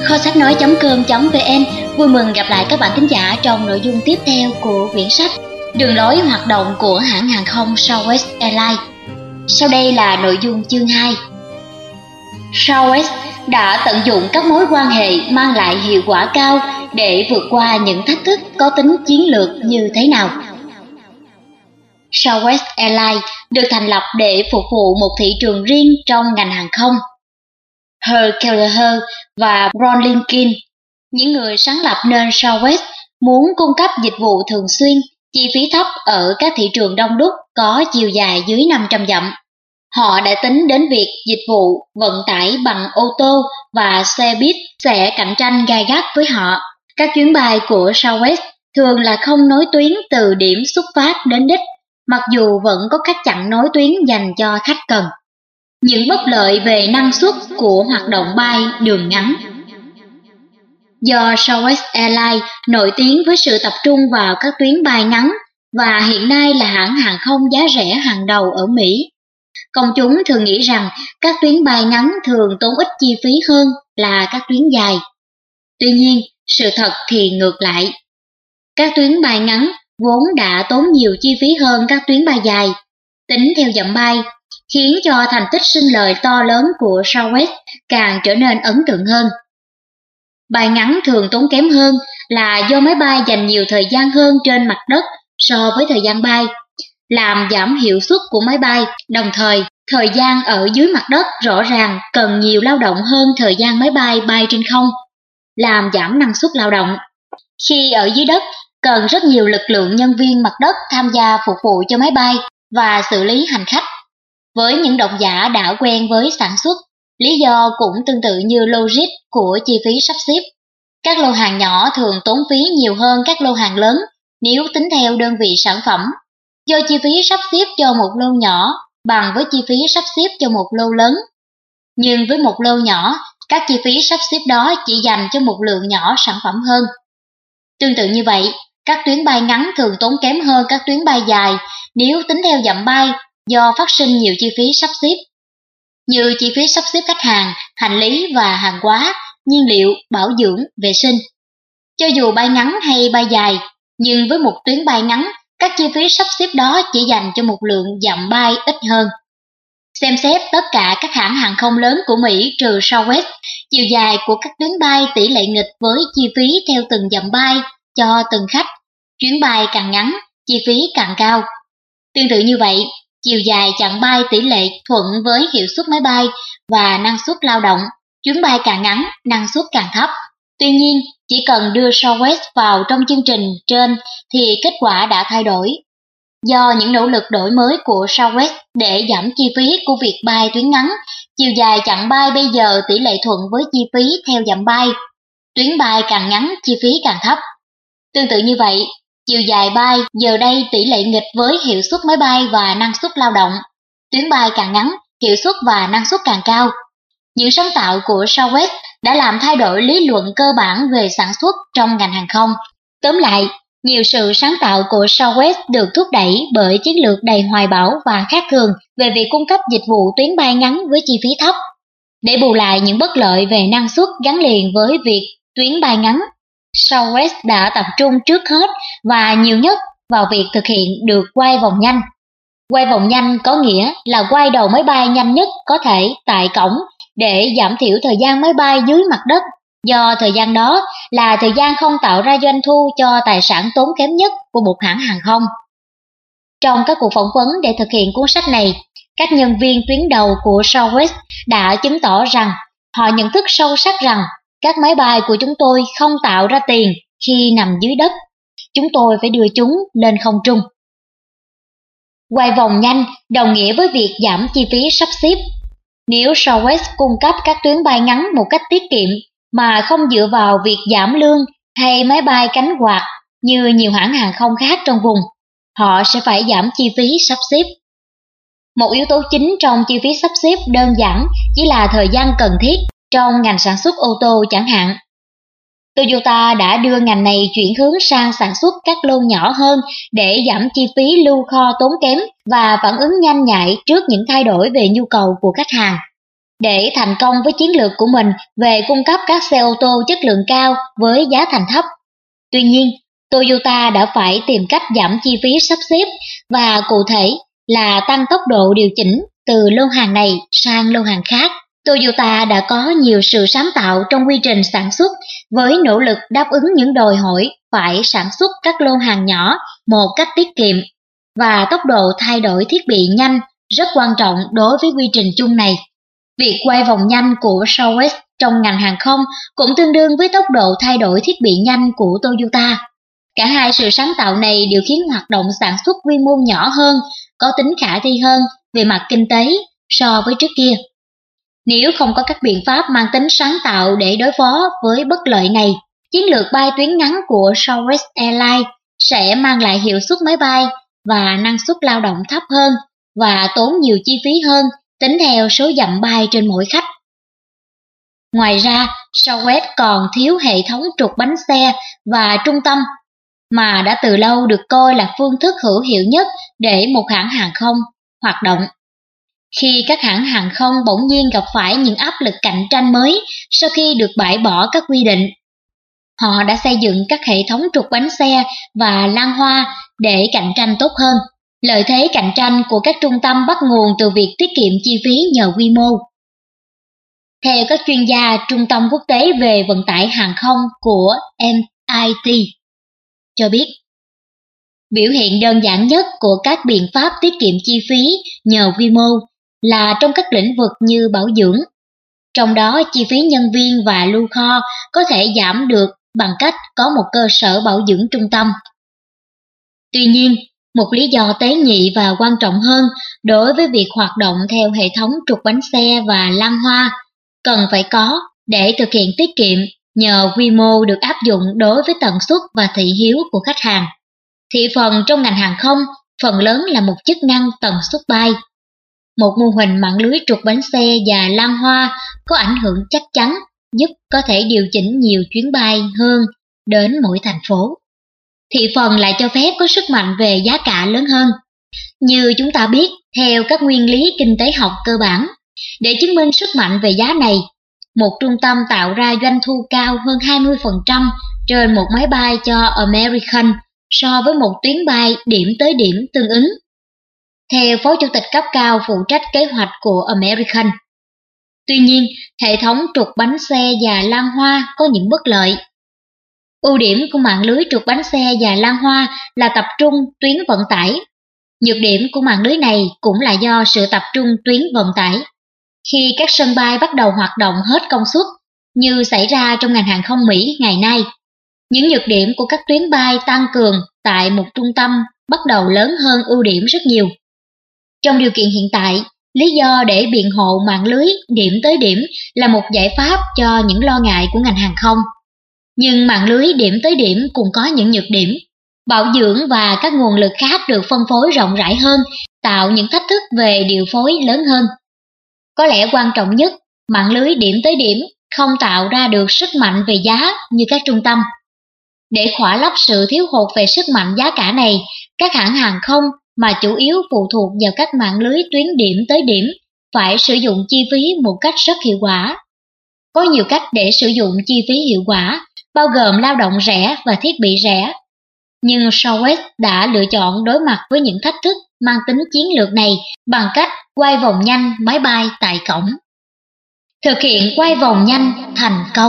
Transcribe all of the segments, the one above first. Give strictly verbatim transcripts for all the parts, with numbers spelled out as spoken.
Kho sách nói.com.vn vui mừng gặp lại các bạn thính giả trong nội dung tiếp theo của quyển sách Đường lối hoạt động của hãng hàng không Southwest Airlines. Sau đây là nội dung chương hai. Southwest đã tận dụng các mối quan hệ mang lại hiệu quả cao để vượt qua những thách thức có tính chiến lược như thế nào? Southwest Airlines được thành lập để phục vụ một thị trường riêng trong ngành hàng không. Herb Kelleher và Ron Lincoln, những người sáng lập nên Southwest, muốn cung cấp dịch vụ thường xuyên, chi phí thấp ở các thị trường đông đúc có chiều dài dưới năm trăm dặm. Họ đã tính đến việc dịch vụ vận tải bằng ô tô và xe buýt sẽ cạnh tranh gay gắt với họ. Các chuyến bay của Southwest thường là không nối tuyến từ điểm xuất phát đến đích, mặc dù vẫn có các chặng nối tuyến dành cho khách cần. Những bất lợi về năng suất của hoạt động bay đường ngắn. Do Southwest Airlines nổi tiếng với sự tập trung vào các tuyến bay ngắn và hiện nay là hãng hàng không giá rẻ hàng đầu ở Mỹ, công chúng thường nghĩ rằng các tuyến bay ngắn thường tốn ít chi phí hơn là các tuyến dài. Tuy nhiên, sự thật thì ngược lại. Các tuyến bay ngắn vốn đã tốn nhiều chi phí hơn các tuyến bay dài, tính theo dặm bay, khiến cho thành tích sinh lời to lớn của Southwest càng trở nên ấn tượng hơn. Bay ngắn thường tốn kém hơn là do máy bay dành nhiều thời gian hơn trên mặt đất so với thời gian bay, làm giảm hiệu suất của máy bay, đồng thời thời gian ở dưới mặt đất rõ ràng cần nhiều lao động hơn thời gian máy bay bay trên không, làm giảm năng suất lao động. Khi ở dưới đất, cần rất nhiều lực lượng nhân viên mặt đất tham gia phục vụ cho máy bay và xử lý hành khách. Với những độc giả đã quen với sản xuất, lý do cũng tương tự như logic của chi phí sắp xếp. Các lô hàng nhỏ thường tốn phí nhiều hơn các lô hàng lớn nếu tính theo đơn vị sản phẩm, do chi phí sắp xếp cho một lô nhỏ bằng với chi phí sắp xếp cho một lô lớn. Nhưng với một lô nhỏ, các chi phí sắp xếp đó chỉ dành cho một lượng nhỏ sản phẩm hơn. Tương tự như vậy, các tuyến bay ngắn thường tốn kém hơn các tuyến bay dài nếu tính theo dặm bay, do phát sinh nhiều chi phí sắp xếp, như chi phí sắp xếp khách hàng, hành lý và hàng hóa, nhiên liệu, bảo dưỡng, vệ sinh. Cho dù bay ngắn hay bay dài, nhưng với một tuyến bay ngắn, các chi phí sắp xếp đó chỉ dành cho một lượng dặm bay ít hơn. Xem xét tất cả các hãng hàng không lớn của Mỹ trừ Southwest, chiều dài của các tuyến bay tỷ lệ nghịch với chi phí theo từng dặm bay cho từng khách. Chuyến bay càng ngắn, chi phí càng cao. Tương tự như vậy, chiều dài chặng bay tỷ lệ thuận với hiệu suất máy bay và năng suất lao động, chuyến bay càng ngắn, năng suất càng thấp. Tuy nhiên, chỉ cần đưa Southwest vào trong chương trình trên thì kết quả đã thay đổi. Do những nỗ lực đổi mới của Southwest để giảm chi phí của việc bay tuyến ngắn, chiều dài chặng bay bây giờ tỷ lệ thuận với chi phí theo dặm bay. Tuyến bay càng ngắn, chi phí càng thấp. Tương tự như vậy, chiều dài bay giờ đây tỷ lệ nghịch với hiệu suất máy bay và năng suất lao động. Tuyến bay càng ngắn, hiệu suất và năng suất càng cao. Những sáng tạo của Southwest đã làm thay đổi lý luận cơ bản về sản xuất trong ngành hàng không. Tóm lại, nhiều sự sáng tạo của Southwest được thúc đẩy bởi chiến lược đầy hoài bão và khác thường về việc cung cấp dịch vụ tuyến bay ngắn với chi phí thấp. Để bù lại những bất lợi về năng suất gắn liền với việc tuyến bay ngắn, Southwest đã tập trung trước hết và nhiều nhất vào việc thực hiện được quay vòng nhanh. Quay vòng nhanh có nghĩa là quay đầu máy bay nhanh nhất có thể tại cổng để giảm thiểu thời gian máy bay dưới mặt đất, do thời gian đó là thời gian không tạo ra doanh thu cho tài sản tốn kém nhất của một hãng hàng không. Trong các cuộc phỏng vấn để thực hiện cuốn sách này, các nhân viên tuyến đầu của Southwest đã chứng tỏ rằng họ nhận thức sâu sắc rằng các máy bay của chúng tôi không tạo ra tiền khi nằm dưới đất. Chúng tôi phải đưa chúng lên không trung. Quay vòng nhanh đồng nghĩa với việc giảm chi phí sắp xếp. Nếu Southwest cung cấp các tuyến bay ngắn một cách tiết kiệm mà không dựa vào việc giảm lương hay máy bay cánh quạt như nhiều hãng hàng không khác trong vùng, họ sẽ phải giảm chi phí sắp xếp. Một yếu tố chính trong chi phí sắp xếp đơn giản chỉ là thời gian cần thiết trong ngành sản xuất ô tô chẳng hạn. Toyota đã đưa ngành này chuyển hướng sang sản xuất các lô nhỏ hơn để giảm chi phí lưu kho tốn kém và phản ứng nhanh nhạy trước những thay đổi về nhu cầu của khách hàng. để thành công với chiến lược của mình về cung cấp các xe ô tô chất lượng cao với giá thành thấp. Tuy nhiên, Toyota đã phải tìm cách giảm chi phí sắp xếp và cụ thể là tăng tốc độ điều chỉnh từ lô hàng này sang lô hàng khác. Toyota đã có nhiều sự sáng tạo trong quy trình sản xuất với nỗ lực đáp ứng những đòi hỏi phải sản xuất các lô hàng nhỏ một cách tiết kiệm, và tốc độ thay đổi thiết bị nhanh rất quan trọng đối với quy trình chung này. Việc quay vòng nhanh của Southwest trong ngành hàng không cũng tương đương với tốc độ thay đổi thiết bị nhanh của Toyota. Cả hai sự sáng tạo này đều khiến hoạt động sản xuất quy mô nhỏ hơn, có tính khả thi hơn về mặt kinh tế so với trước kia. Nếu không có các biện pháp mang tính sáng tạo để đối phó với bất lợi này, chiến lược bay tuyến ngắn của Southwest Airlines sẽ mang lại hiệu suất máy bay và năng suất lao động thấp hơn và tốn nhiều chi phí hơn tính theo số dặm bay trên mỗi khách. Ngoài ra, Southwest còn thiếu hệ thống trục bánh xe và trung tâm, mà đã từ lâu được coi là phương thức hữu hiệu nhất để một hãng hàng không hoạt động. Khi các hãng hàng không bỗng nhiên gặp phải những áp lực cạnh tranh mới sau khi được bãi bỏ các quy định, họ đã xây dựng các hệ thống trục bánh xe và lăng hoa để cạnh tranh tốt hơn. Lợi thế cạnh tranh của các trung tâm bắt nguồn từ việc tiết kiệm chi phí nhờ quy mô. Theo các chuyên gia Trung tâm Quốc tế về Vận tải Hàng không của em i tê cho biết, biểu hiện đơn giản nhất của các biện pháp tiết kiệm chi phí nhờ quy mô là trong các lĩnh vực như bảo dưỡng. Trong đó, chi phí nhân viên và lưu kho có thể giảm được bằng cách có một cơ sở bảo dưỡng trung tâm. Tuy nhiên, một lý do tế nhị và quan trọng hơn đối với việc hoạt động theo hệ thống trục bánh xe và lăng hoa cần phải có để thực hiện tiết kiệm nhờ quy mô được áp dụng đối với tần suất và thị hiếu của khách hàng. Thị phần trong ngành hàng không phần lớn là một chức năng tần suất bay. Một mô hình mạng lưới trục bánh xe và lăng hoa có ảnh hưởng chắc chắn giúp có thể điều chỉnh nhiều chuyến bay hơn đến mỗi thành phố. Thị phần lại cho phép có sức mạnh về giá cả lớn hơn. Như chúng ta biết, theo các nguyên lý kinh tế học cơ bản, để chứng minh sức mạnh về giá này, một trung tâm tạo ra doanh thu cao hơn hai mươi phần trăm trên một máy bay cho American so với một tuyến bay điểm tới điểm tương ứng. Theo Phó Chủ tịch cấp cao phụ trách kế hoạch của American. Tuy nhiên, hệ thống trục bánh xe và lăng hoa có những bất lợi. Ưu điểm của mạng lưới trục bánh xe và lăng hoa là tập trung tuyến vận tải. Nhược điểm của mạng lưới này cũng là do sự tập trung tuyến vận tải. Khi các sân bay bắt đầu hoạt động hết công suất, như xảy ra trong ngành hàng không Mỹ ngày nay, những nhược điểm của các tuyến bay tăng cường tại một trung tâm bắt đầu lớn hơn ưu điểm rất nhiều. Trong điều kiện hiện tại, lý do để biện hộ mạng lưới điểm tới điểm là một giải pháp cho những lo ngại của ngành hàng không. Nhưng mạng lưới điểm tới điểm cũng có những nhược điểm. Bảo dưỡng và các nguồn lực khác được phân phối rộng rãi hơn, tạo những thách thức về điều phối lớn hơn. Có lẽ quan trọng nhất, mạng lưới điểm tới điểm không tạo ra được sức mạnh về giá như các trung tâm. Để khỏa lấp sự thiếu hụt về sức mạnh giá cả này, các hãng hàng không mà chủ yếu phụ thuộc vào các mạng lưới tuyến điểm tới điểm phải sử dụng chi phí một cách rất hiệu quả. Có nhiều cách để sử dụng chi phí hiệu quả, bao gồm lao động rẻ và thiết bị rẻ. Nhưng Southwest đã lựa chọn đối mặt với những thách thức mang tính chiến lược này bằng cách quay vòng nhanh máy bay tại cổng. Thực hiện quay vòng nhanh thành công.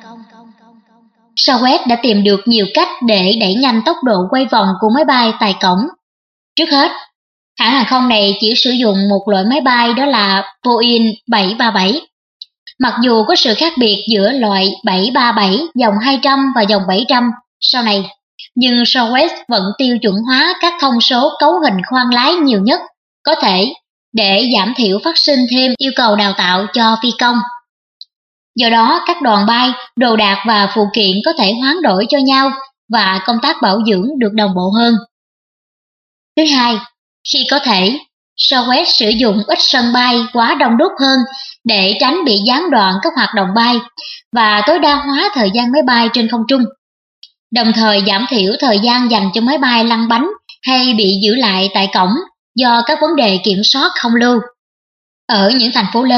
Southwest đã tìm được nhiều cách để đẩy nhanh tốc độ quay vòng của máy bay tại cổng. Trước hết, hãng hàng không này chỉ sử dụng một loại máy bay, đó là Boeing bảy ba bảy. Mặc dù có sự khác biệt giữa loại bảy ba bảy dòng hai trăm và dòng bảy trăm sau này, nhưng Southwest vẫn tiêu chuẩn hóa các thông số cấu hình khoang lái nhiều nhất có thể để giảm thiểu phát sinh thêm yêu cầu đào tạo cho phi công. Do đó, các đoàn bay, đồ đạc và phụ kiện có thể hoán đổi cho nhau và công tác bảo dưỡng được đồng bộ hơn. Thứ hai, khi có thể, Southwest sử dụng ít sân bay quá đông đúc hơn để tránh bị gián đoạn các hoạt động bay và tối đa hóa thời gian máy bay trên không trung, đồng thời giảm thiểu thời gian dành cho máy bay lăn bánh hay bị giữ lại tại cổng do các vấn đề kiểm soát không lưu. Ở những thành phố lớn,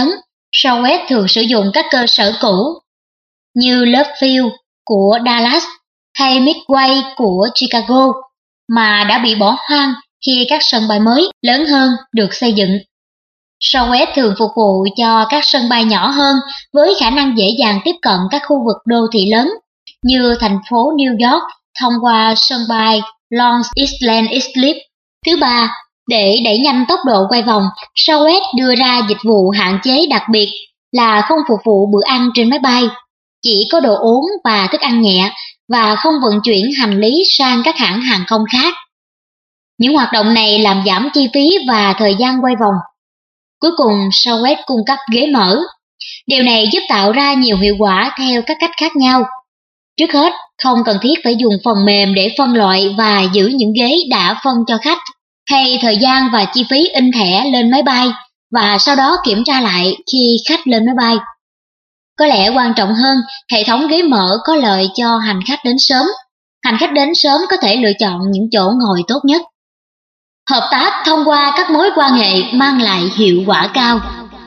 Southwest thường sử dụng các cơ sở cũ như Love Field của Dallas hay Midway của Chicago mà đã bị bỏ hoang khi các sân bay mới lớn hơn được xây dựng. Southwest thường phục vụ cho các sân bay nhỏ hơn với khả năng dễ dàng tiếp cận các khu vực đô thị lớn như thành phố New York thông qua sân bay Long Island Islip. Thứ ba, để đẩy nhanh tốc độ quay vòng, Southwest đưa ra dịch vụ hạn chế đặc biệt là không phục vụ bữa ăn trên máy bay, chỉ có đồ uống và thức ăn nhẹ và không vận chuyển hành lý sang các hãng hàng không khác. Những hoạt động này làm giảm chi phí và thời gian quay vòng. Cuối cùng, Southwest cung cấp ghế mở. Điều này giúp tạo ra nhiều hiệu quả theo các cách khác nhau. Trước hết, không cần thiết phải dùng phần mềm để phân loại và giữ những ghế đã phân cho khách, hay thời gian và chi phí in thẻ lên máy bay và sau đó kiểm tra lại khi khách lên máy bay. Có lẽ quan trọng hơn, hệ thống ghế mở có lợi cho hành khách đến sớm. Hành khách đến sớm có thể lựa chọn những chỗ ngồi tốt nhất. Hợp tác thông qua các mối quan hệ mang lại hiệu quả cao.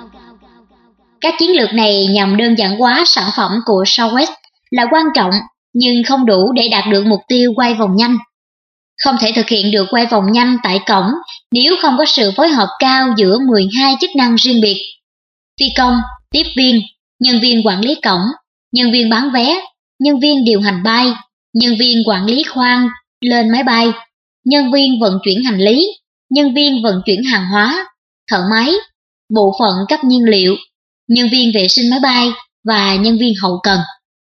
Các chiến lược này nhằm đơn giản hóa sản phẩm của Southwest là quan trọng nhưng không đủ để đạt được mục tiêu quay vòng nhanh. Không thể thực hiện được quay vòng nhanh tại cổng nếu không có sự phối hợp cao giữa mười hai chức năng riêng biệt: phi công, tiếp viên, nhân viên quản lý cổng, nhân viên bán vé, nhân viên điều hành bay, nhân viên quản lý khoang lên máy bay, nhân viên vận chuyển hành lý, nhân viên vận chuyển hàng hóa, thợ máy, bộ phận cấp nhiên liệu, nhân viên vệ sinh máy bay và nhân viên hậu cần.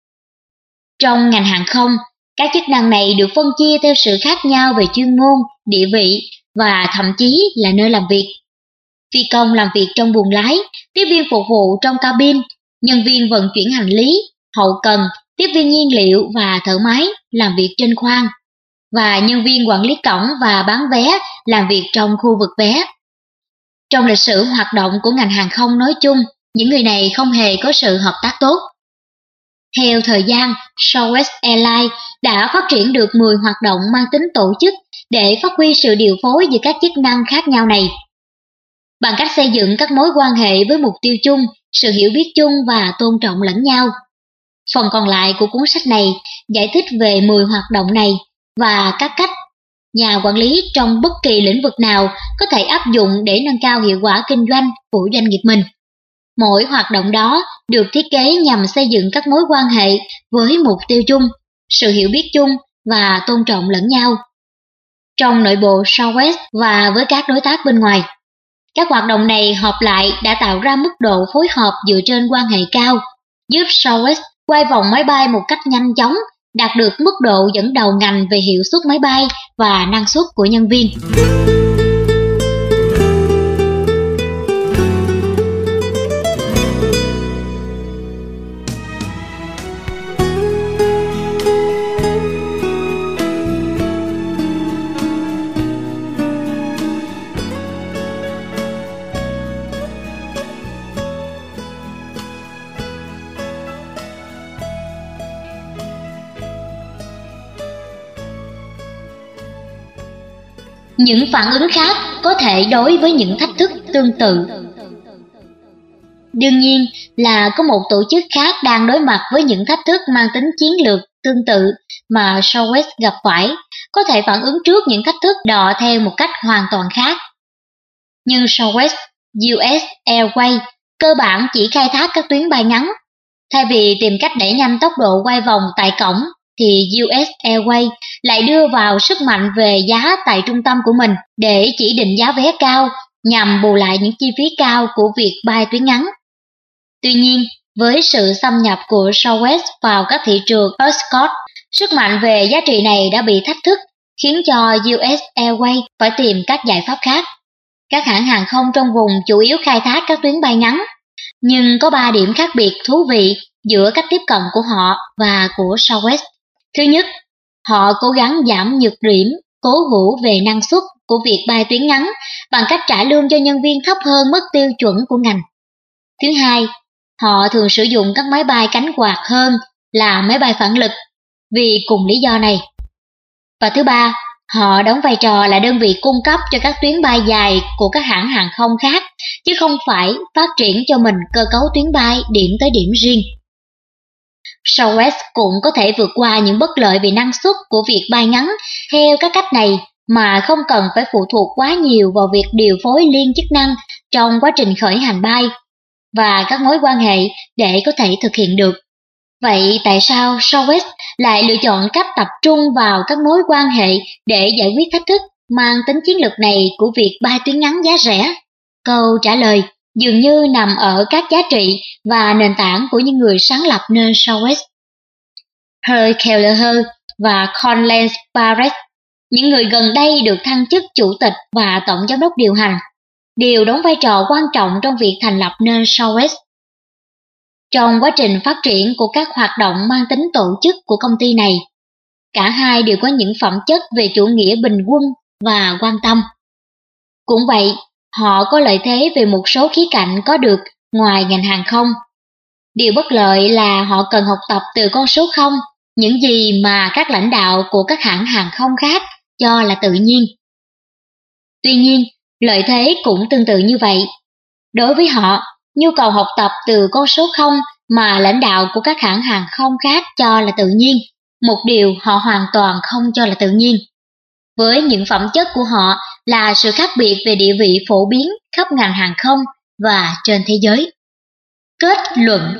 Trong ngành hàng không, các chức năng này được phân chia theo sự khác nhau về chuyên môn, địa vị và thậm chí là nơi làm việc. Phi công làm việc trong buồng lái, tiếp viên phục vụ trong cabin, nhân viên vận chuyển hành lý, hậu cần, tiếp viên nhiên liệu và thợ máy làm việc trên khoang, và nhân viên quản lý cổng và bán vé làm việc trong khu vực vé. Trong lịch sử hoạt động của ngành hàng không nói chung, những người này không hề có sự hợp tác tốt. Theo thời gian, Southwest Airlines đã phát triển được mười hoạt động mang tính tổ chức để phát huy sự điều phối giữa các chức năng khác nhau này. Bằng cách xây dựng các mối quan hệ với mục tiêu chung, sự hiểu biết chung và tôn trọng lẫn nhau. Phần còn lại của cuốn sách này giải thích về mười hoạt động này và các cách nhà quản lý trong bất kỳ lĩnh vực nào có thể áp dụng để nâng cao hiệu quả kinh doanh của doanh nghiệp mình. Mỗi hoạt động đó được thiết kế nhằm xây dựng các mối quan hệ với mục tiêu chung, sự hiểu biết chung và tôn trọng lẫn nhau. Trong nội bộ Southwest và với các đối tác bên ngoài, các hoạt động này hợp lại đã tạo ra mức độ phối hợp dựa trên quan hệ cao, giúp Southwest quay vòng máy bay một cách nhanh chóng, đạt được mức độ dẫn đầu ngành về hiệu suất máy bay và năng suất của nhân viên. Những phản ứng khác có thể đối với những thách thức tương tự. Đương nhiên là có một tổ chức khác đang đối mặt với những thách thức mang tính chiến lược tương tự mà Southwest gặp phải, có thể phản ứng trước những thách thức đó theo một cách hoàn toàn khác. Nhưng Southwest, u ét Airways cơ bản chỉ khai thác các tuyến bay ngắn. Thay vì tìm cách đẩy nhanh tốc độ quay vòng tại cổng, thì u ét Airways lại đưa vào sức mạnh về giá tại trung tâm của mình để chỉ định giá vé cao nhằm bù lại những chi phí cao của việc bay tuyến ngắn. Tuy nhiên, với sự xâm nhập của Southwest vào các thị trường Escort, sức mạnh về giá trị này đã bị thách thức, khiến cho u ét Airways phải tìm các giải pháp khác. Các hãng hàng không trong vùng chủ yếu khai thác các tuyến bay ngắn, nhưng có ba điểm khác biệt thú vị giữa cách tiếp cận của họ và của Southwest. Thứ nhất, họ cố gắng giảm nhược điểm cố hữu về năng suất của việc bay tuyến ngắn bằng cách trả lương cho nhân viên thấp hơn mức tiêu chuẩn của ngành. Thứ hai, họ thường sử dụng các máy bay cánh quạt hơn là máy bay phản lực vì cùng lý do này. Và thứ ba, họ đóng vai trò là đơn vị cung cấp cho các tuyến bay dài của các hãng hàng không khác chứ không phải phát triển cho mình cơ cấu tuyến bay điểm tới điểm riêng. Southwest cũng có thể vượt qua những bất lợi về năng suất của việc bay ngắn theo các cách này mà không cần phải phụ thuộc quá nhiều vào việc điều phối liên chức năng trong quá trình khởi hành bay và các mối quan hệ để có thể thực hiện được. Vậy tại sao Southwest lại lựa chọn cách tập trung vào các mối quan hệ để giải quyết thách thức mang tính chiến lược này của việc bay tuyến ngắn giá rẻ? Câu trả lời dường như nằm ở các giá trị và nền tảng của những người sáng lập nên Southwest. Herb Kelleher và Collins Barrett, những người gần đây được thăng chức chủ tịch và tổng giám đốc điều hành, đều đóng vai trò quan trọng trong việc thành lập nên Southwest. Trong quá trình phát triển của các hoạt động mang tính tổ chức của công ty này, cả hai đều có những phẩm chất về chủ nghĩa bình quân và quan tâm. Cũng vậy, họ có lợi thế về một số khía cạnh có được ngoài ngành hàng không. Điều bất lợi là họ cần học tập từ con số không, những gì mà các lãnh đạo của các hãng hàng không khác cho là tự nhiên. Tuy nhiên, lợi thế cũng tương tự như vậy. Đối với họ, nhu cầu học tập từ con số không mà lãnh đạo của các hãng hàng không khác cho là tự nhiên, một điều họ hoàn toàn không cho là tự nhiên. Với những phẩm chất của họ là sự khác biệt về địa vị phổ biến khắp ngành hàng không và trên thế giới. Kết luận.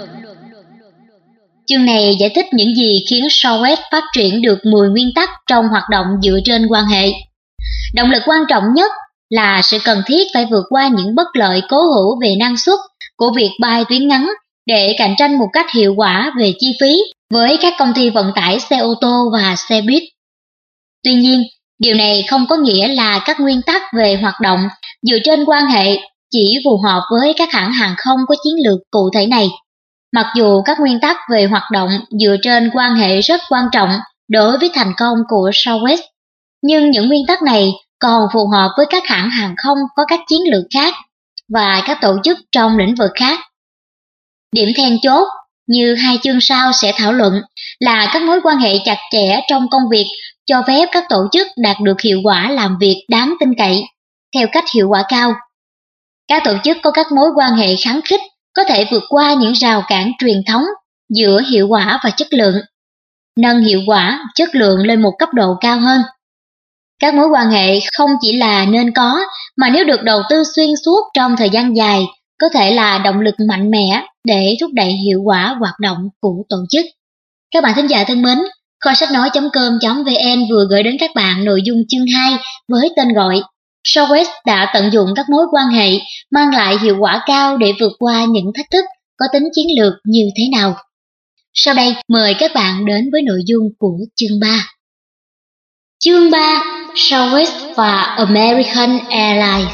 Chương này giải thích những gì khiến Southwest phát triển được mười nguyên tắc trong hoạt động dựa trên quan hệ. Động lực quan trọng nhất là sự cần thiết phải vượt qua những bất lợi cố hữu về năng suất của việc bay tuyến ngắn để cạnh tranh một cách hiệu quả về chi phí với các công ty vận tải xe ô tô và xe buýt. Tuy nhiên, điều này không có nghĩa là các nguyên tắc về hoạt động dựa trên quan hệ chỉ phù hợp với các hãng hàng không có chiến lược cụ thể này. Mặc dù các nguyên tắc về hoạt động dựa trên quan hệ rất quan trọng đối với thành công của Southwest, nhưng những nguyên tắc này còn phù hợp với các hãng hàng không có các chiến lược khác và các tổ chức trong lĩnh vực khác. Điểm then chốt, như hai chương sau sẽ thảo luận, là các mối quan hệ chặt chẽ trong công việc cho phép các tổ chức đạt được hiệu quả làm việc đáng tin cậy, theo cách hiệu quả cao. Các tổ chức có các mối quan hệ khăng khít có thể vượt qua những rào cản truyền thống giữa hiệu quả và chất lượng, nâng hiệu quả, chất lượng lên một cấp độ cao hơn. Các mối quan hệ không chỉ là nên có, mà nếu được đầu tư xuyên suốt trong thời gian dài, có thể là động lực mạnh mẽ để thúc đẩy hiệu quả hoạt động của tổ chức. Các bạn thính giả thân mến, kho sách nói chấm com chấm vn vừa gửi đến các bạn nội dung chương hai với tên gọi Southwest đã tận dụng các mối quan hệ mang lại hiệu quả cao để vượt qua những thách thức có tính chiến lược như thế nào. Sau đây, mời các bạn đến với nội dung của chương ba. Chương ba, Southwest và American Airlines.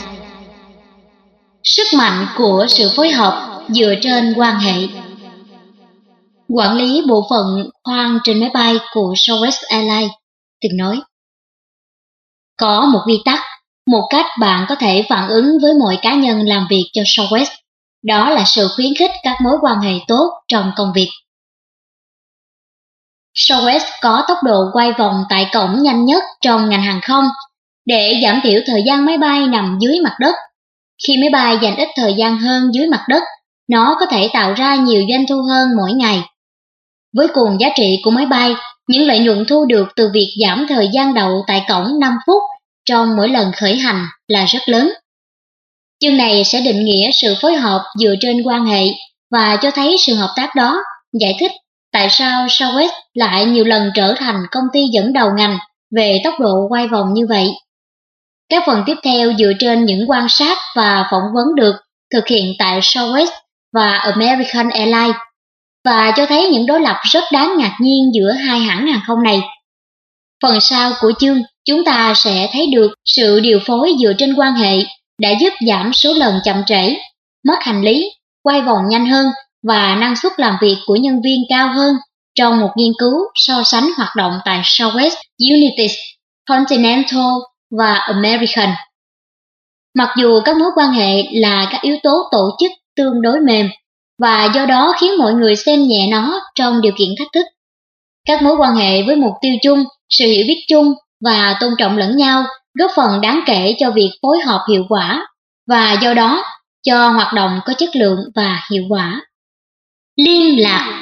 Sức mạnh của sự phối hợp dựa trên quan hệ. Quản lý bộ phận khoang trên máy bay của Southwest Airlines từng nói: có một quy tắc, một cách bạn có thể phản ứng với mọi cá nhân làm việc cho Southwest, đó là sự khuyến khích các mối quan hệ tốt trong công việc. Southwest có tốc độ quay vòng tại cổng nhanh nhất trong ngành hàng không để giảm thiểu thời gian máy bay nằm dưới mặt đất. Khi máy bay dành ít thời gian hơn dưới mặt đất, nó có thể tạo ra nhiều doanh thu hơn mỗi ngày. Với cùng giá trị của máy bay, những lợi nhuận thu được từ việc giảm thời gian đậu tại cổng năm phút trong mỗi lần khởi hành là rất lớn. Chương này sẽ định nghĩa sự phối hợp dựa trên quan hệ và cho thấy sự hợp tác đó, giải thích tại sao Southwest lại nhiều lần trở thành công ty dẫn đầu ngành về tốc độ quay vòng như vậy. Các phần tiếp theo dựa trên những quan sát và phỏng vấn được thực hiện tại Southwest và American Airlines và cho thấy những đối lập rất đáng ngạc nhiên giữa hai hãng hàng không này. Phần sau của chương, chúng ta sẽ thấy được sự điều phối dựa trên quan hệ đã giúp giảm số lần chậm trễ, mất hành lý, quay vòng nhanh hơn và năng suất làm việc của nhân viên cao hơn trong một nghiên cứu so sánh hoạt động tại Southwest, United, Continental và American. Mặc dù các mối quan hệ là các yếu tố tổ chức tương đối mềm và do đó khiến mọi người xem nhẹ nó trong điều kiện thách thức, các mối quan hệ với mục tiêu chung, sự hiểu biết chung và tôn trọng lẫn nhau góp phần đáng kể cho việc phối hợp hiệu quả, và do đó cho hoạt động có chất lượng và hiệu quả. Liên lạc.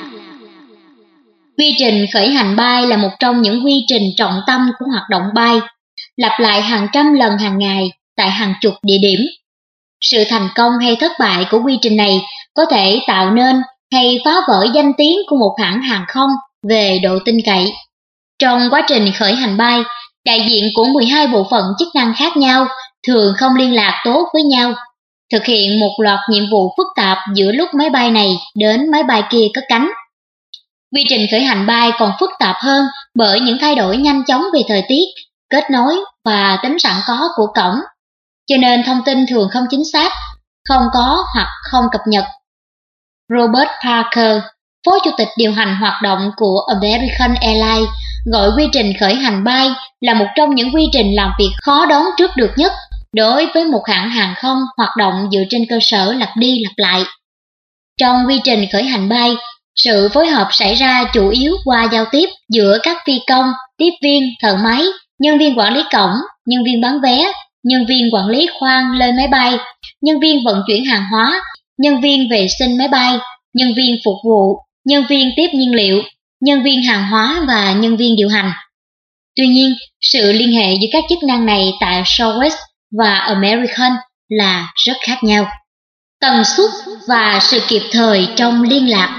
Quy trình khởi hành bay là một trong những quy trình trọng tâm của hoạt động bay, lặp lại hàng trăm lần hàng ngày tại hàng chục địa điểm. Sự thành công hay thất bại của quy trình này có thể tạo nên hay phá vỡ danh tiếng của một hãng hàng không về độ tin cậy. Trong quá trình khởi hành bay, đại diện của mười hai bộ phận chức năng khác nhau thường không liên lạc tốt với nhau, thực hiện một loạt nhiệm vụ phức tạp giữa lúc máy bay này đến máy bay kia cất cánh. Quy trình khởi hành bay còn phức tạp hơn bởi những thay đổi nhanh chóng về thời tiết, kết nối và tính sẵn có của cổng, cho nên thông tin thường không chính xác, không có hoặc không cập nhật. Robert Parker, Phó Chủ tịch điều hành hoạt động của American Airlines, gọi quy trình khởi hành bay là một trong những quy trình làm việc khó đoán trước được nhất đối với một hãng hàng không hoạt động dựa trên cơ sở lặp đi lặp lại. Trong quy trình khởi hành bay, sự phối hợp xảy ra chủ yếu qua giao tiếp giữa các phi công, tiếp viên, thợ máy, nhân viên quản lý cổng, nhân viên bán vé, nhân viên quản lý khoang lên máy bay, nhân viên vận chuyển hàng hóa, nhân viên vệ sinh máy bay, nhân viên phục vụ, nhân viên tiếp nhiên liệu, nhân viên hàng hóa và nhân viên điều hành. Tuy nhiên, sự liên hệ giữa các chức năng này tại Southwest và American là rất khác nhau. Tần suất và sự kịp thời trong liên lạc.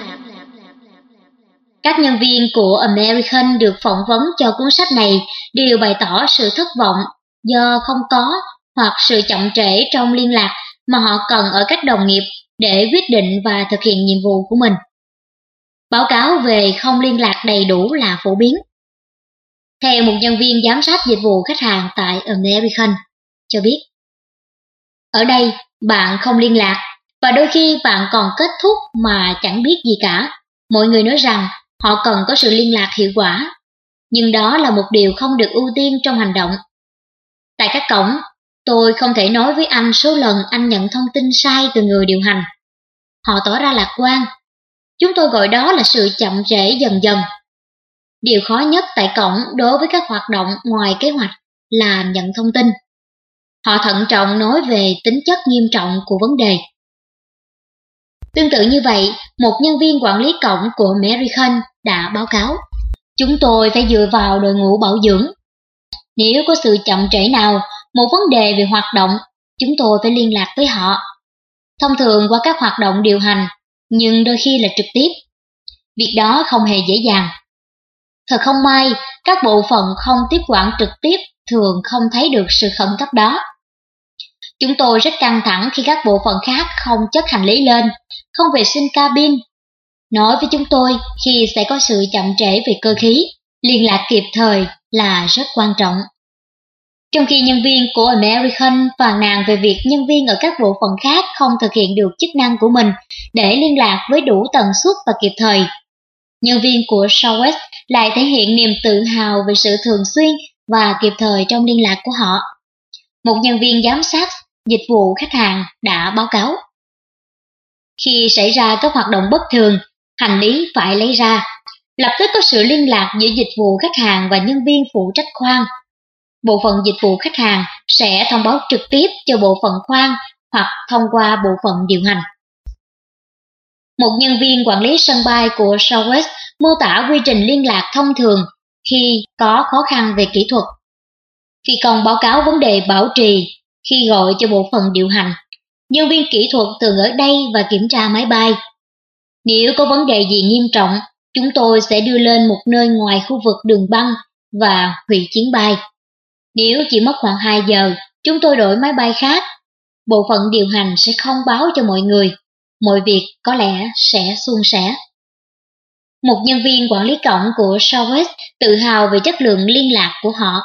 Các nhân viên của American được phỏng vấn cho cuốn sách này đều bày tỏ sự thất vọng do không có hoặc sự chậm trễ trong liên lạc mà họ cần ở các đồng nghiệp để quyết định và thực hiện nhiệm vụ của mình. Báo cáo về không liên lạc đầy đủ là phổ biến. Theo một nhân viên giám sát dịch vụ khách hàng tại American cho biết, ở đây bạn không liên lạc và đôi khi bạn còn kết thúc mà chẳng biết gì cả. Mọi người nói rằng họ cần có sự liên lạc hiệu quả, nhưng đó là một điều không được ưu tiên trong hành động. Tại các cổng, tôi không thể nói với anh số lần anh nhận thông tin sai từ người điều hành. Họ tỏ ra lạc quan. Chúng tôi gọi đó là sự chậm trễ dần dần. Điều khó nhất tại cổng đối với các hoạt động ngoài kế hoạch là nhận thông tin. Họ thận trọng nói về tính chất nghiêm trọng của vấn đề. Tương tự như vậy, một nhân viên quản lý cổng của American đã báo cáo, chúng tôi phải dựa vào đội ngũ bảo dưỡng. Nếu có sự chậm trễ nào, một vấn đề về hoạt động, chúng tôi phải liên lạc với họ. Thông thường qua các hoạt động điều hành, nhưng đôi khi là trực tiếp. Việc đó không hề dễ dàng. Thật không may, các bộ phận không tiếp quản trực tiếp thường không thấy được sự khẩn cấp đó. Chúng tôi rất căng thẳng khi các bộ phận khác không chất hành lý lên, không vệ sinh cabin. Nói với chúng tôi khi sẽ có sự chậm trễ về cơ khí, liên lạc kịp thời là rất quan trọng. Trong khi nhân viên của American phàn nàn về việc nhân viên ở các bộ phận khác không thực hiện được chức năng của mình để liên lạc với đủ tần suất và kịp thời, nhân viên của Southwest lại thể hiện niềm tự hào về sự thường xuyên và kịp thời trong liên lạc của họ. Một nhân viên giám sát dịch vụ khách hàng đã báo cáo, khi xảy ra các hoạt động bất thường, hành lý phải lấy ra, lập tức có sự liên lạc giữa dịch vụ khách hàng và nhân viên phụ trách khoang. Bộ phận dịch vụ khách hàng sẽ thông báo trực tiếp cho bộ phận khoang hoặc thông qua bộ phận điều hành. Một nhân viên quản lý sân bay của Southwest mô tả quy trình liên lạc thông thường khi có khó khăn về kỹ thuật. Phi công báo cáo vấn đề bảo trì khi gọi cho bộ phận điều hành. Nhân viên kỹ thuật thường ở đây và kiểm tra máy bay. Nếu có vấn đề gì nghiêm trọng, chúng tôi sẽ đưa lên một nơi ngoài khu vực đường băng và hủy chuyến bay. Nếu chỉ mất khoảng hai giờ, chúng tôi đổi máy bay khác. Bộ phận điều hành sẽ không báo cho mọi người. Mọi việc có lẽ sẽ suôn sẻ. Một nhân viên quản lý cổng của Southwest tự hào về chất lượng liên lạc của họ.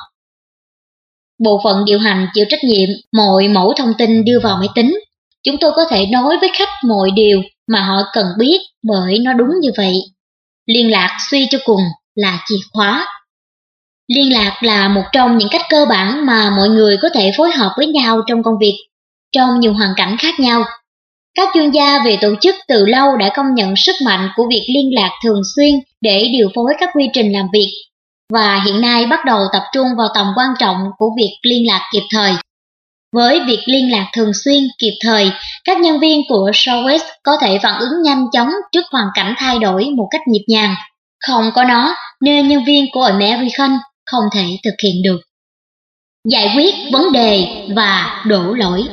Bộ phận điều hành chịu trách nhiệm mọi mẫu thông tin đưa vào máy tính. Chúng tôi có thể nói với khách mọi điều mà họ cần biết bởi nó đúng như vậy. Liên lạc suy cho cùng là chìa khóa. Liên lạc là một trong những cách cơ bản mà mọi người có thể phối hợp với nhau trong công việc, trong nhiều hoàn cảnh khác nhau. Các chuyên gia về tổ chức từ lâu đã công nhận sức mạnh của việc liên lạc thường xuyên để điều phối các quy trình làm việc, và hiện nay bắt đầu tập trung vào tầm quan trọng của việc liên lạc kịp thời. Với việc liên lạc thường xuyên, kịp thời, các nhân viên của Southwest có thể phản ứng nhanh chóng trước hoàn cảnh thay đổi một cách nhịp nhàng. Không có nó, nên nhân viên của American không thể thực hiện được. Giải quyết vấn đề và đổ lỗi.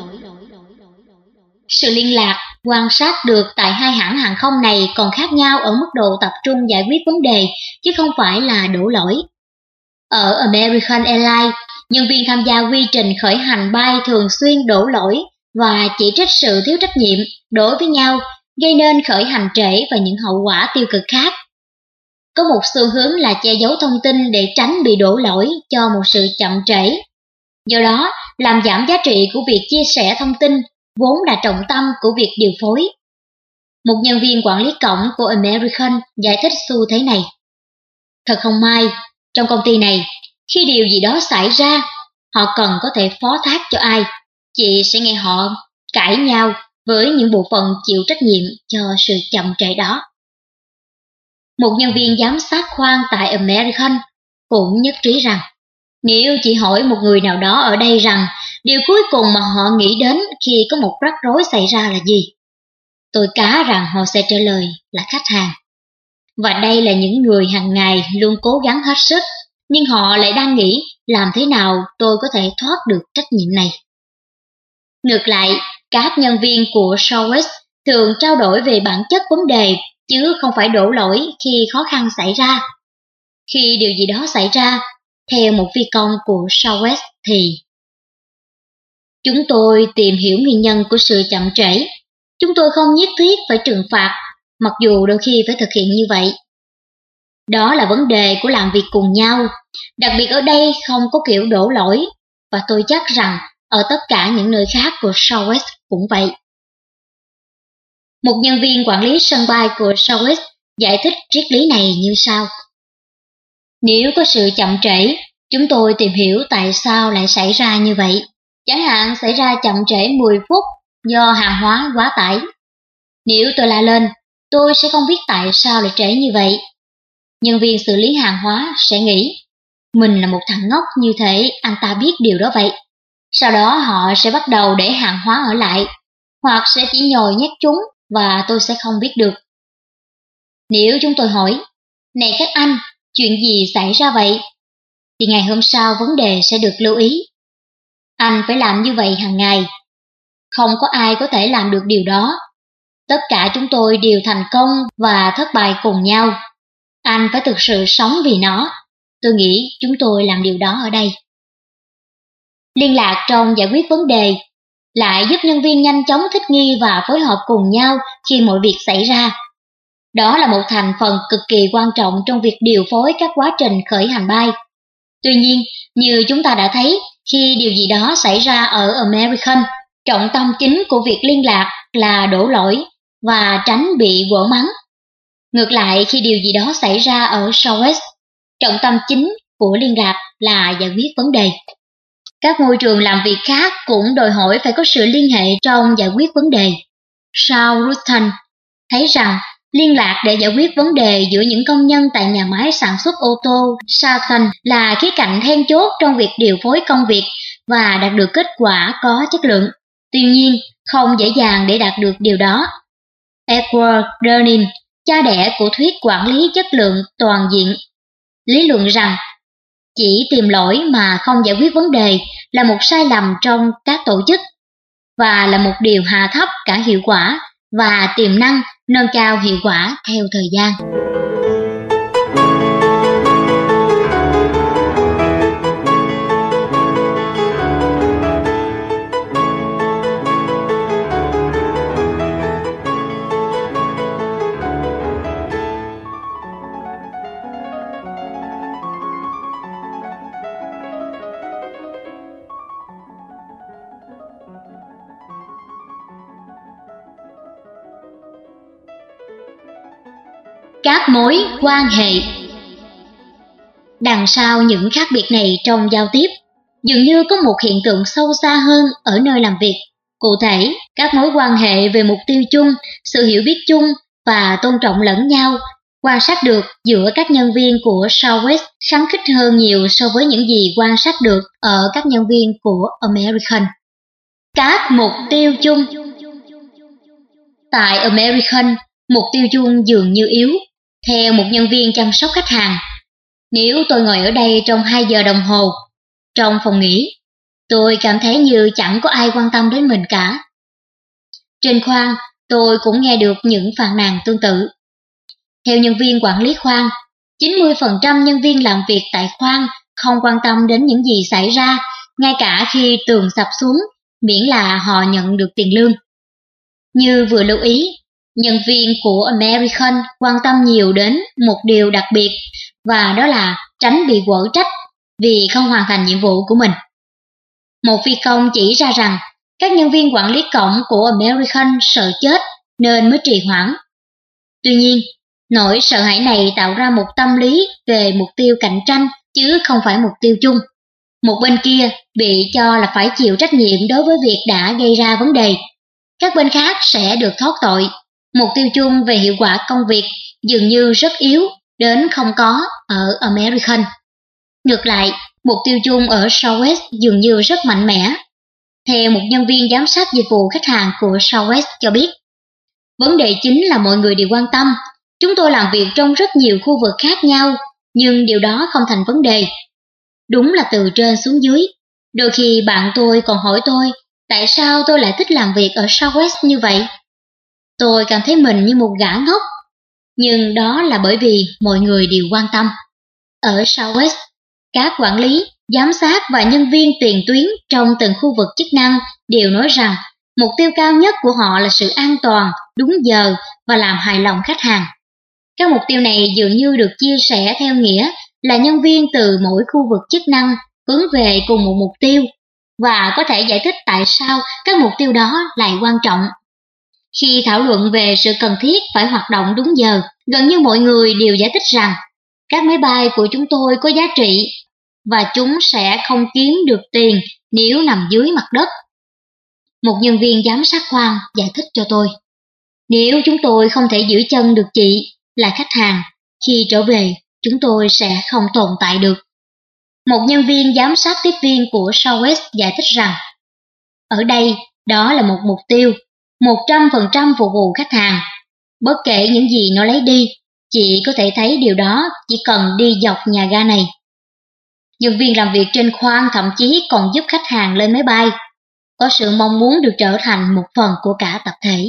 Sự liên lạc, quan sát được tại hai hãng hàng không này còn khác nhau ở mức độ tập trung giải quyết vấn đề, chứ không phải là đổ lỗi. Ở American Airlines, nhân viên tham gia quy trình khởi hành bay thường xuyên đổ lỗi và chỉ trích sự thiếu trách nhiệm đối với nhau, gây nên khởi hành trễ và những hậu quả tiêu cực khác. Có một xu hướng là che giấu thông tin để tránh bị đổ lỗi cho một sự chậm trễ. Do đó, làm giảm giá trị của việc chia sẻ thông tin, vốn là trọng tâm của việc điều phối. Một nhân viên quản lý cổng của American giải thích xu thế này. Thật không may, trong công ty này, khi điều gì đó xảy ra, họ cần có thể phó thác cho ai, chị sẽ nghe họ cãi nhau với những bộ phận chịu trách nhiệm cho sự chậm trễ đó. Một nhân viên giám sát khoang tại American cũng nhất trí rằng, nếu chị hỏi một người nào đó ở đây rằng điều cuối cùng mà họ nghĩ đến khi có một rắc rối xảy ra là gì, tôi cá rằng họ sẽ trả lời là khách hàng. Và đây là những người hàng ngày luôn cố gắng hết sức, nhưng họ lại đang nghĩ làm thế nào tôi có thể thoát được trách nhiệm này. Ngược lại, các nhân viên của Southwest thường trao đổi về bản chất vấn đề, chứ không phải đổ lỗi khi khó khăn xảy ra. Khi điều gì đó xảy ra, theo một phi công của Southwest thì chúng tôi tìm hiểu nguyên nhân của sự chậm trễ. Chúng tôi không nhất thiết phải trừng phạt, mặc dù đôi khi phải thực hiện như vậy. Đó là vấn đề của làm việc cùng nhau, đặc biệt ở đây không có kiểu đổ lỗi, và tôi chắc rằng ở tất cả những nơi khác của Southwest cũng vậy. Một nhân viên quản lý sân bay của Southwest giải thích triết lý này như sau. Nếu có sự chậm trễ, chúng tôi tìm hiểu tại sao lại xảy ra như vậy. Chẳng hạn xảy ra chậm trễ mười phút do hàng hóa quá tải. Nếu tôi la lên, tôi sẽ không biết tại sao lại trễ như vậy. Nhân viên xử lý hàng hóa sẽ nghĩ, mình là một thằng ngốc như thế, anh ta biết điều đó vậy. Sau đó họ sẽ bắt đầu để hàng hóa ở lại, hoặc sẽ chỉ nhồi nhét chúng và tôi sẽ không biết được. Nếu chúng tôi hỏi, này các anh, chuyện gì xảy ra vậy? Thì ngày hôm sau vấn đề sẽ được lưu ý. Anh phải làm như vậy hàng ngày. Không có ai có thể làm được điều đó. Tất cả chúng tôi đều thành công và thất bại cùng nhau. Anh phải thực sự sống vì nó. Tôi nghĩ chúng tôi làm điều đó ở đây. Liên lạc trong giải quyết vấn đề lại giúp nhân viên nhanh chóng thích nghi và phối hợp cùng nhau khi mọi việc xảy ra. Đó là một thành phần cực kỳ quan trọng trong việc điều phối các quá trình khởi hành bay. Tuy nhiên, như chúng ta đã thấy, khi điều gì đó xảy ra ở American, trọng tâm chính của việc liên lạc là đổ lỗi và tránh bị quở mắng. Ngược lại, khi điều gì đó xảy ra ở Southwest, trọng tâm chính của liên lạc là giải quyết vấn đề. Các môi trường làm việc khác cũng đòi hỏi phải có sự liên hệ trong giải quyết vấn đề. Shaw Rutten thấy rằng liên lạc để giải quyết vấn đề giữa những công nhân tại nhà máy sản xuất ô tô Southern là khía cạnh then chốt trong việc điều phối công việc và đạt được kết quả có chất lượng. Tuy nhiên, không dễ dàng để đạt được điều đó. Edward Deming, cha đẻ của thuyết quản lý chất lượng toàn diện, lý luận rằng chỉ tìm lỗi mà không giải quyết vấn đề là một sai lầm trong các tổ chức và là một điều hạ thấp cả hiệu quả và tiềm năng nâng cao hiệu quả theo thời gian. Các mối quan hệ. Đằng sau những khác biệt này trong giao tiếp, dường như có một hiện tượng sâu xa hơn ở nơi làm việc. Cụ thể, các mối quan hệ về mục tiêu chung, sự hiểu biết chung và tôn trọng lẫn nhau quan sát được giữa các nhân viên của Southwest khăng khít hơn nhiều so với những gì quan sát được ở các nhân viên của American. Các mục tiêu chung. Tại American, mục tiêu chung dường như yếu. Theo một nhân viên chăm sóc khách hàng, nếu tôi ngồi ở đây trong hai giờ đồng hồ, trong phòng nghỉ, tôi cảm thấy như chẳng có ai quan tâm đến mình cả. Trên khoang, tôi cũng nghe được những phàn nàn tương tự. Theo nhân viên quản lý khoang, chín mươi phần trăm nhân viên làm việc tại khoang không quan tâm đến những gì xảy ra, ngay cả khi tường sập xuống, miễn là họ nhận được tiền lương. Như vừa lưu ý, nhân viên của American quan tâm nhiều đến một điều đặc biệt, và đó là tránh bị quở trách vì không hoàn thành nhiệm vụ của mình. Một phi công chỉ ra rằng các nhân viên quản lý cổng của American sợ chết nên mới trì hoãn. Tuy nhiên, nỗi sợ hãi này tạo ra một tâm lý về mục tiêu cạnh tranh chứ không phải mục tiêu chung. Một bên kia bị cho là phải chịu trách nhiệm đối với việc đã gây ra vấn đề. Các bên khác sẽ được thoát tội. Mục tiêu chung về hiệu quả công việc dường như rất yếu đến không có ở American. Ngược lại, mục tiêu chung ở Southwest dường như rất mạnh mẽ. Theo một nhân viên giám sát dịch vụ khách hàng của Southwest cho biết, vấn đề chính là mọi người đều quan tâm. Chúng tôi làm việc trong rất nhiều khu vực khác nhau, nhưng điều đó không thành vấn đề. Đúng là từ trên xuống dưới. Đôi khi bạn tôi còn hỏi tôi, tại sao tôi lại thích làm việc ở Southwest như vậy? Tôi cảm thấy mình như một gã ngốc. Nhưng đó là bởi vì mọi người đều quan tâm. Ở Southwest, các quản lý, giám sát và nhân viên tiền tuyến trong từng khu vực chức năng đều nói rằng mục tiêu cao nhất của họ là sự an toàn, đúng giờ và làm hài lòng khách hàng. Các mục tiêu này dường như được chia sẻ theo nghĩa là nhân viên từ mỗi khu vực chức năng hướng về cùng một mục tiêu và có thể giải thích tại sao các mục tiêu đó lại quan trọng. Khi thảo luận về sự cần thiết phải hoạt động đúng giờ, gần như mọi người đều giải thích rằng các máy bay của chúng tôi có giá trị và chúng sẽ không kiếm được tiền nếu nằm dưới mặt đất. Một nhân viên giám sát khoang giải thích cho tôi, nếu chúng tôi không thể giữ chân được chị là khách hàng, khi trở về chúng tôi sẽ không tồn tại được. Một nhân viên giám sát tiếp viên của Southwest giải thích rằng ở đây đó là một mục tiêu, một trăm phần trăm phục vụ khách hàng. Bất kể những gì nó lấy đi, chị có thể thấy điều đó chỉ cần đi dọc nhà ga này. Nhân viên làm việc trên khoang thậm chí còn giúp khách hàng lên máy bay, có sự mong muốn được trở thành một phần của cả tập thể.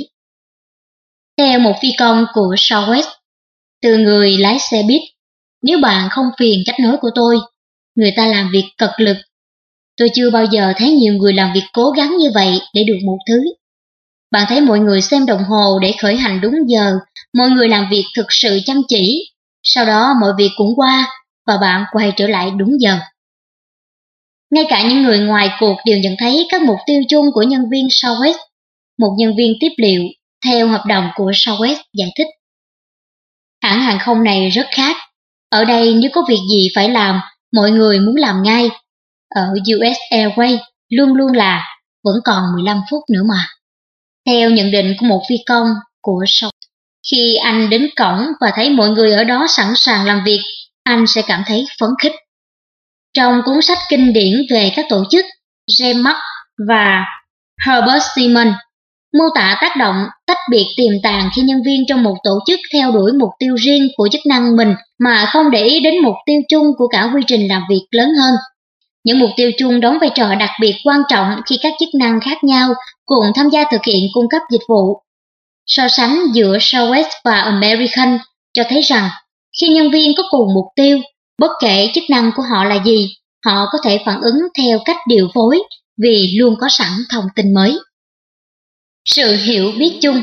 Theo một phi công của Southwest, từ người lái xe buýt, nếu bạn không phiền cách nói của tôi, người ta làm việc cật lực. Tôi chưa bao giờ thấy nhiều người làm việc cố gắng như vậy để được một thứ. Bạn thấy mọi người xem đồng hồ để khởi hành đúng giờ, mọi người làm việc thực sự chăm chỉ, sau đó mọi việc cũng qua và bạn quay trở lại đúng giờ. Ngay cả những người ngoài cuộc đều nhận thấy các mục tiêu chung của nhân viên Southwest. Một nhân viên tiếp liệu theo hợp đồng của Southwest giải thích. Hãng hàng không này rất khác. Ở đây nếu có việc gì phải làm, mọi người muốn làm ngay. Ở u ét Airways luôn luôn là vẫn còn mười lăm phút nữa mà. Theo nhận định của một phi công của Southwest, khi anh đến cổng và thấy mọi người ở đó sẵn sàng làm việc, anh sẽ cảm thấy phấn khích. Trong cuốn sách kinh điển về các tổ chức, James Mark và Herbert Simon mô tả tác động tách biệt tiềm tàng khi nhân viên trong một tổ chức theo đuổi mục tiêu riêng của chức năng mình mà không để ý đến mục tiêu chung của cả quy trình làm việc lớn hơn. Những mục tiêu chung đóng vai trò đặc biệt quan trọng khi các chức năng khác nhau cùng tham gia thực hiện cung cấp dịch vụ. So sánh giữa Southwest và American cho thấy rằng khi nhân viên có cùng mục tiêu, bất kể chức năng của họ là gì, họ có thể phản ứng theo cách điều phối vì luôn có sẵn thông tin mới. Sự hiểu biết chung.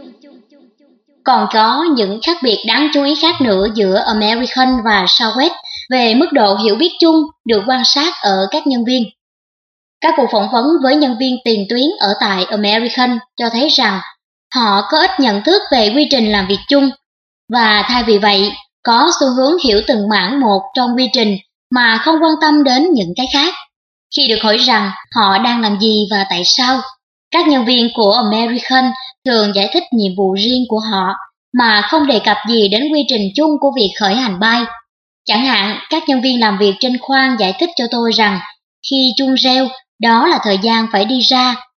Còn có những khác biệt đáng chú ý khác nữa giữa American và Southwest về mức độ hiểu biết chung được quan sát ở các nhân viên. Các cuộc phỏng vấn với nhân viên tiền tuyến ở tại American cho thấy rằng họ có ít nhận thức về quy trình làm việc chung và thay vì vậy có xu hướng hiểu từng mảng một trong quy trình mà không quan tâm đến những cái khác. Khi được hỏi rằng họ đang làm gì và tại sao, các nhân viên của American thường giải thích nhiệm vụ riêng của họ mà không đề cập gì đến quy trình chung của việc khởi hành bay. Chẳng hạn, các nhân viên làm việc trên khoang giải thích cho tôi rằng khi chuông reo, đó là thời gian phải đi ra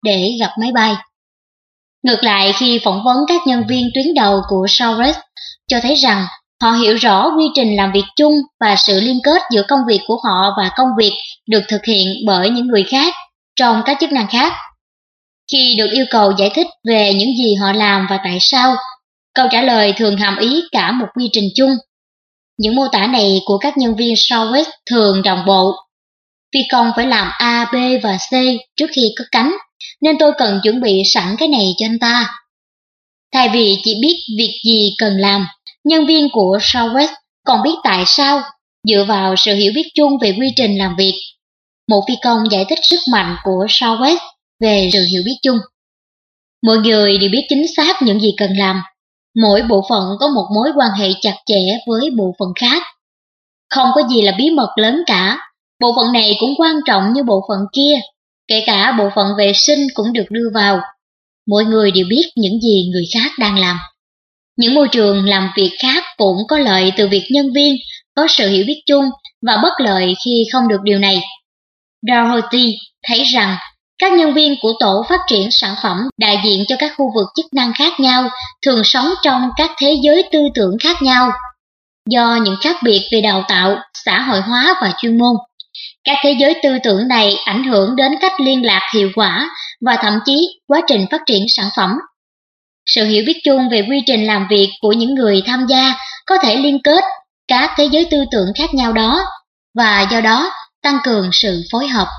để gặp máy bay. Ngược lại, khi phỏng vấn các nhân viên tuyến đầu của Southwest cho thấy rằng họ hiểu rõ quy trình làm việc chung và sự liên kết giữa công việc của họ và công việc được thực hiện bởi những người khác trong các chức năng khác. Khi được yêu cầu giải thích về những gì họ làm và tại sao, câu trả lời thường hàm ý cả một quy trình chung. Những mô tả này của các nhân viên Southwest thường đồng bộ. Phi công phải làm A, B và C trước khi cất cánh, nên tôi cần chuẩn bị sẵn cái này cho anh ta. Thay vì chỉ biết việc gì cần làm, nhân viên của Southwest còn biết tại sao, dựa vào sự hiểu biết chung về quy trình làm việc. Một phi công giải thích sức mạnh của Southwest về sự hiểu biết chung. Mọi người đều biết chính xác những gì cần làm. Mỗi bộ phận có một mối quan hệ chặt chẽ với bộ phận khác. Không có gì là bí mật lớn cả. Bộ phận này cũng quan trọng như bộ phận kia. Kể cả bộ phận vệ sinh cũng được đưa vào. Mọi người đều biết những gì người khác đang làm. Những môi trường làm việc khác cũng có lợi từ việc nhân viên có sự hiểu biết chung và bất lợi khi không được điều này. Doherty thấy rằng các nhân viên của tổ phát triển sản phẩm đại diện cho các khu vực chức năng khác nhau thường sống trong các thế giới tư tưởng khác nhau. Do những khác biệt về đào tạo, xã hội hóa và chuyên môn, các thế giới tư tưởng này ảnh hưởng đến cách liên lạc hiệu quả và thậm chí quá trình phát triển sản phẩm. Sự hiểu biết chung về quy trình làm việc của những người tham gia có thể liên kết các thế giới tư tưởng khác nhau đó và do đó tăng cường sự phối hợp.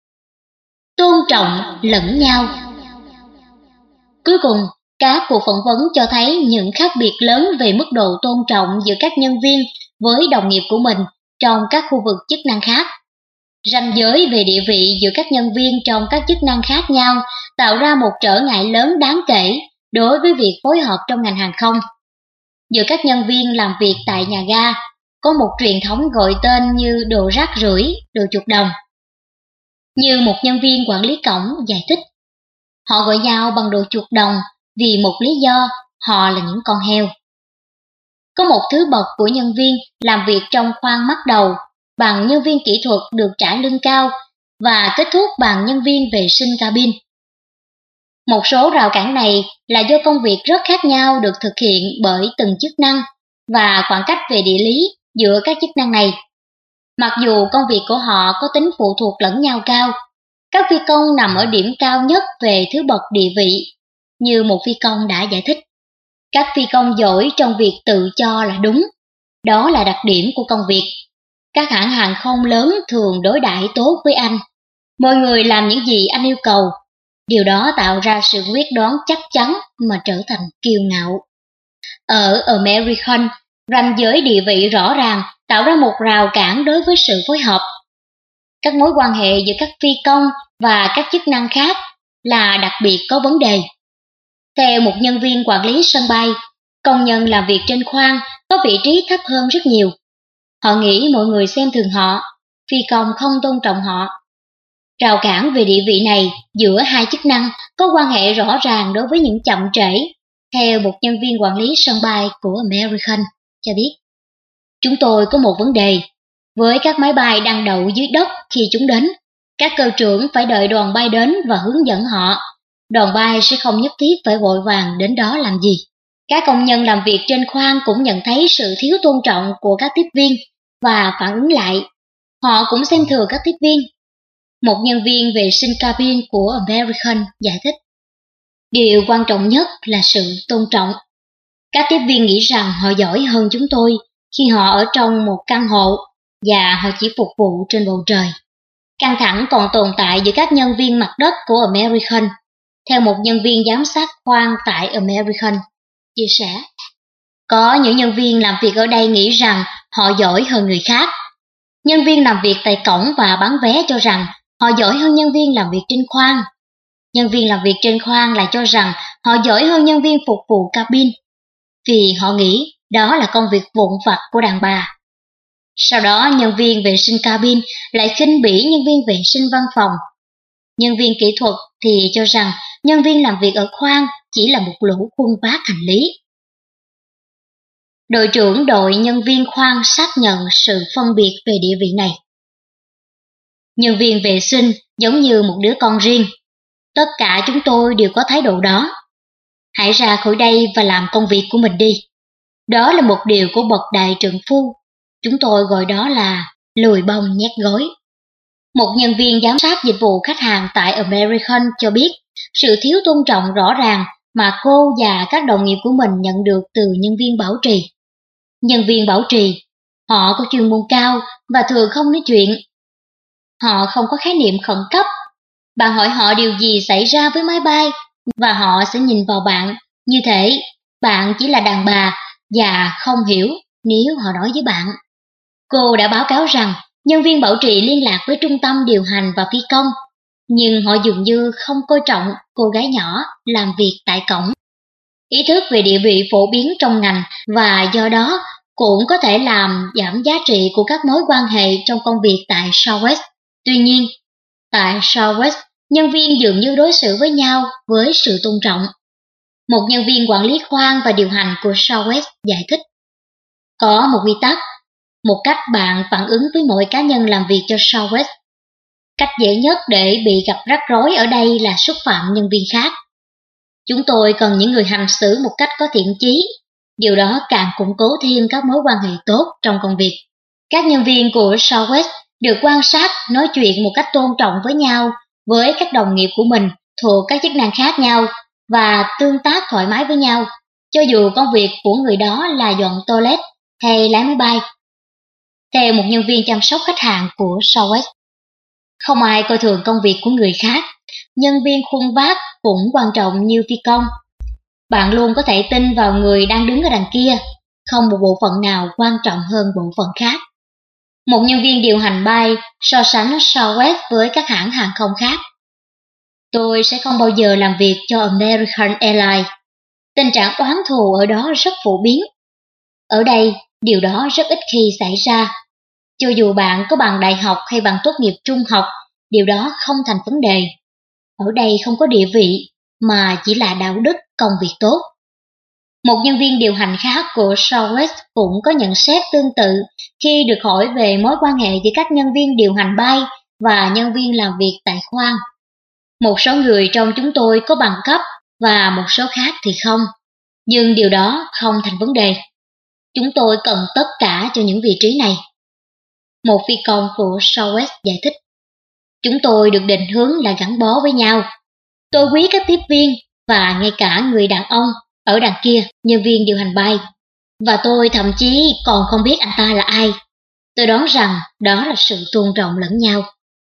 Tôn trọng lẫn nhau. Cuối cùng, các cuộc phỏng vấn cho thấy những khác biệt lớn về mức độ tôn trọng giữa các nhân viên với đồng nghiệp của mình trong các khu vực chức năng khác. Ranh giới về địa vị giữa các nhân viên trong các chức năng khác nhau tạo ra một trở ngại lớn đáng kể đối với việc phối hợp trong ngành hàng không. Giữa các nhân viên làm việc tại nhà ga, có một truyền thống gọi tên như đồ rác rưởi, đồ chuột đồng. Như một nhân viên quản lý cổng giải thích, họ gọi nhau bằng đồ chuột đồng vì một lý do, họ là những con heo. Có một thứ bậc của nhân viên làm việc trong khoang mắc đầu bằng nhân viên kỹ thuật được trả lương cao và kết thúc bằng nhân viên vệ sinh cabin. Một số rào cản này là do công việc rất khác nhau được thực hiện bởi từng chức năng và khoảng cách về địa lý giữa các chức năng này. Mặc dù công việc của họ có tính phụ thuộc lẫn nhau cao, các phi công nằm ở điểm cao nhất về thứ bậc địa vị, như một phi công đã giải thích. Các phi công giỏi trong việc tự cho là đúng, đó là đặc điểm của công việc. Các hãng hàng không lớn thường đối đãi tốt với anh. Mọi người làm những gì anh yêu cầu. Điều đó tạo ra sự quyết đoán chắc chắn mà trở thành kiêu ngạo. Ở American, ranh giới địa vị rõ ràng tạo ra một rào cản đối với sự phối hợp. Các mối quan hệ giữa các phi công và các chức năng khác là đặc biệt có vấn đề. Theo một nhân viên quản lý sân bay, công nhân làm việc trên khoang có vị trí thấp hơn rất nhiều. Họ nghĩ mọi người xem thường họ, phi công không tôn trọng họ. Rào cản về địa vị này giữa hai chức năng có quan hệ rõ ràng đối với những chậm trễ, theo một nhân viên quản lý sân bay của American cho biết. Chúng tôi có một vấn đề. Với các máy bay đang đậu dưới đất khi chúng đến, các cơ trưởng phải đợi đoàn bay đến và hướng dẫn họ. Đoàn bay sẽ không nhất thiết phải vội vàng đến đó làm gì. Các công nhân làm việc trên khoang cũng nhận thấy sự thiếu tôn trọng của các tiếp viên và phản ứng lại. Họ cũng xem thường các tiếp viên. Một nhân viên vệ sinh cabin của American giải thích. Điều quan trọng nhất là sự tôn trọng. Các tiếp viên nghĩ rằng họ giỏi hơn chúng tôi khi họ ở trong một căn hộ và họ chỉ phục vụ trên bầu trời. Căng thẳng còn tồn tại giữa các nhân viên mặt đất của American, theo một nhân viên giám sát khoang tại American chia sẻ. Có những nhân viên làm việc ở đây nghĩ rằng họ giỏi hơn người khác. Nhân viên làm việc tại cổng và bán vé cho rằng họ giỏi hơn nhân viên làm việc trên khoang. Nhân viên làm việc trên khoang lại cho rằng họ giỏi hơn nhân viên phục vụ cabin, vì họ nghĩ đó là công việc vụn vặt của đàn bà. Sau đó nhân viên vệ sinh cabin lại khinh bỉ nhân viên vệ sinh văn phòng. Nhân viên kỹ thuật thì cho rằng nhân viên làm việc ở khoang chỉ là một lũ khuân vác hành lý. Đội trưởng đội nhân viên khoang xác nhận sự phân biệt về địa vị này. Nhân viên vệ sinh giống như một đứa con riêng. Tất cả chúng tôi đều có thái độ đó. Hãy ra khỏi đây và làm công việc của mình đi. Đó là một điều của bậc đại trượng phu. Chúng tôi gọi đó là lùi bông nhét gối. Một nhân viên giám sát dịch vụ khách hàng tại American cho biết sự thiếu tôn trọng rõ ràng mà cô và các đồng nghiệp của mình nhận được từ nhân viên bảo trì. Nhân viên bảo trì, họ có chuyên môn cao và thường không nói chuyện. Họ không có khái niệm khẩn cấp. Bạn hỏi họ điều gì xảy ra với máy bay và họ sẽ nhìn vào bạn như thể bạn chỉ là đàn bà và không hiểu nếu họ nói với bạn. Cô đã báo cáo rằng nhân viên bảo trì liên lạc với trung tâm điều hành và phi công, nhưng họ dường như không coi trọng cô gái nhỏ làm việc tại cổng. Ý thức về địa vị phổ biến trong ngành và do đó cũng có thể làm giảm giá trị của các mối quan hệ trong công việc tại Southwest. Tuy nhiên, tại Southwest, nhân viên dường như đối xử với nhau với sự tôn trọng. Một nhân viên quản lý khoang và điều hành của Southwest giải thích. Có một quy tắc, một cách bạn phản ứng với mỗi cá nhân làm việc cho Southwest. Cách dễ nhất để bị gặp rắc rối ở đây là xúc phạm nhân viên khác. Chúng tôi cần những người hành xử một cách có thiện chí. Điều đó càng củng cố thêm các mối quan hệ tốt trong công việc. Các nhân viên của Southwest được quan sát nói chuyện một cách tôn trọng với nhau, với các đồng nghiệp của mình thuộc các chức năng khác nhau và tương tác thoải mái với nhau, cho dù công việc của người đó là dọn toilet hay lái máy bay. Theo một nhân viên chăm sóc khách hàng của Southwest, không ai coi thường công việc của người khác. Nhân viên khuân vác cũng quan trọng như phi công. Bạn luôn có thể tin vào người đang đứng ở đằng kia, không một bộ phận nào quan trọng hơn bộ phận khác. Một nhân viên điều hành bay so sánh Southwest với các hãng hàng không khác. Tôi sẽ không bao giờ làm việc cho American Airlines. Tình trạng oán thù ở đó rất phổ biến. Ở đây, điều đó rất ít khi xảy ra. Cho dù bạn có bằng đại học hay bằng tốt nghiệp trung học, điều đó không thành vấn đề. Ở đây không có địa vị, mà chỉ là đạo đức công việc tốt. Một nhân viên điều hành khác của Southwest cũng có nhận xét tương tự khi được hỏi về mối quan hệ giữa các nhân viên điều hành bay và nhân viên làm việc tại khoang. Một số người trong chúng tôi có bằng cấp và một số khác thì không, nhưng điều đó không thành vấn đề. Chúng tôi cần tất cả cho những vị trí này. Một phi công của Southwest giải thích. Chúng tôi được định hướng là gắn bó với nhau. Tôi quý các tiếp viên và ngay cả người đàn ông ở đằng kia, nhân viên điều hành bay. Và tôi thậm chí còn không biết anh ta là ai. Tôi đoán rằng đó là sự tôn trọng lẫn nhau.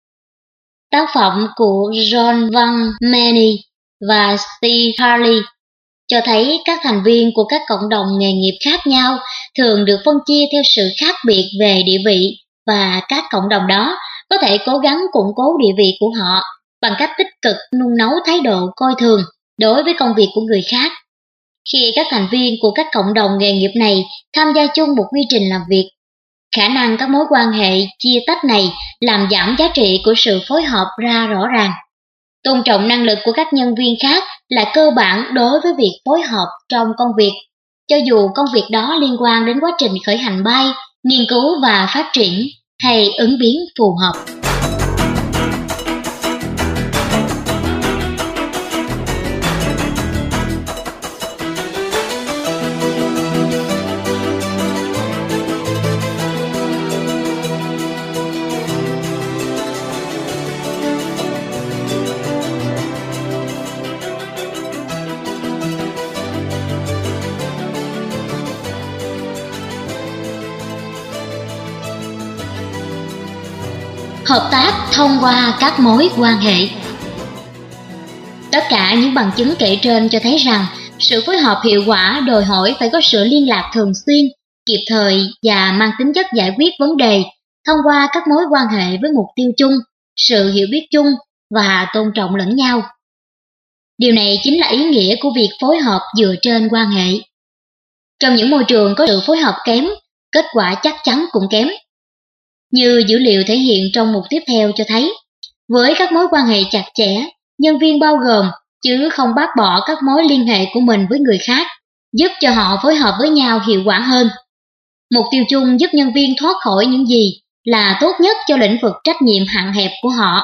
Tác phẩm của John Van Manny và Steve Harley cho thấy các thành viên của các cộng đồng nghề nghiệp khác nhau thường được phân chia theo sự khác biệt về địa vị, và các cộng đồng đó có thể cố gắng củng cố địa vị của họ bằng cách tích cực nung nấu thái độ coi thường đối với công việc của người khác. Khi các thành viên của các cộng đồng nghề nghiệp này tham gia chung một quy trình làm việc, khả năng các mối quan hệ chia tách này làm giảm giá trị của sự phối hợp ra rõ ràng. Tôn trọng năng lực của các nhân viên khác là cơ bản đối với việc phối hợp trong công việc, cho dù công việc đó liên quan đến quá trình khởi hành bay, nghiên cứu và phát triển hay ứng biến phù hợp. Hợp tác thông qua các mối quan hệ. Tất cả những bằng chứng kể trên cho thấy rằng sự phối hợp hiệu quả đòi hỏi phải có sự liên lạc thường xuyên, kịp thời và mang tính chất giải quyết vấn đề thông qua các mối quan hệ với mục tiêu chung, sự hiểu biết chung và tôn trọng lẫn nhau. Điều này chính là ý nghĩa của việc phối hợp dựa trên quan hệ. Trong những môi trường có sự phối hợp kém, kết quả chắc chắn cũng kém. Như dữ liệu thể hiện trong mục tiếp theo cho thấy, với các mối quan hệ chặt chẽ, nhân viên bao gồm chứ không bác bỏ các mối liên hệ của mình với người khác, giúp cho họ phối hợp với nhau hiệu quả hơn. Mục tiêu chung giúp nhân viên thoát khỏi những gì là tốt nhất cho lĩnh vực trách nhiệm hạn hẹp của họ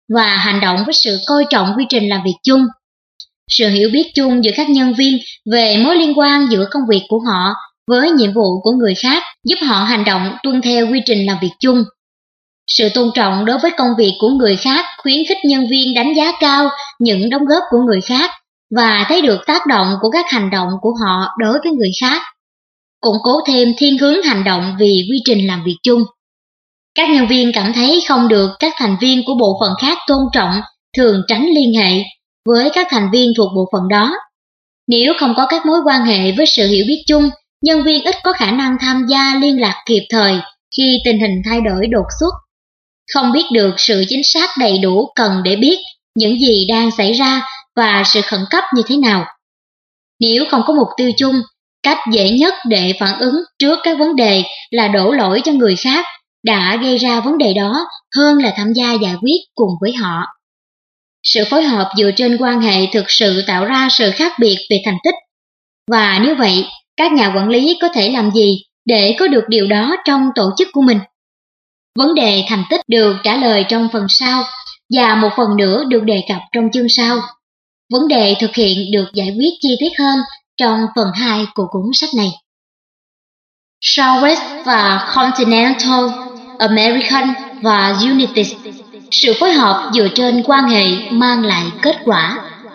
và hành động với sự coi trọng quy trình làm việc chung. Sự hiểu biết chung giữa các nhân viên về mối liên quan giữa công việc của họ với nhiệm vụ của người khác giúp họ hành động tuân theo quy trình làm việc chung. Sự tôn trọng đối với công việc của người khác khuyến khích nhân viên đánh giá cao những đóng góp của người khác và thấy được tác động của các hành động của họ đối với người khác. Củng cố thêm thiên hướng hành động vì quy trình làm việc chung. Các nhân viên cảm thấy không được các thành viên của bộ phận khác tôn trọng, thường tránh liên hệ với các thành viên thuộc bộ phận đó. Nếu không có các mối quan hệ với sự hiểu biết chung, nhân viên ít có khả năng tham gia liên lạc kịp thời khi tình hình thay đổi đột xuất. Không biết được sự chính xác đầy đủ cần để biết những gì đang xảy ra và sự khẩn cấp như thế nào. Nếu không có mục tiêu chung, cách dễ nhất để phản ứng trước các vấn đề là đổ lỗi cho người khác đã gây ra vấn đề đó hơn là tham gia giải quyết cùng với họ. Sự phối hợp dựa trên quan hệ thực sự tạo ra sự khác biệt về thành tích. Và nếu vậy, các nhà quản lý có thể làm gì để có được điều đó trong tổ chức của mình? Vấn đề thành tích được trả lời trong phần sau và một phần nữa được đề cập trong chương sau. Vấn đề thực hiện được giải quyết chi tiết hơn trong phần hai của cuốn sách này. Southwest và Continental, American và United. Sự phối hợp dựa trên quan hệ mang lại kết quả.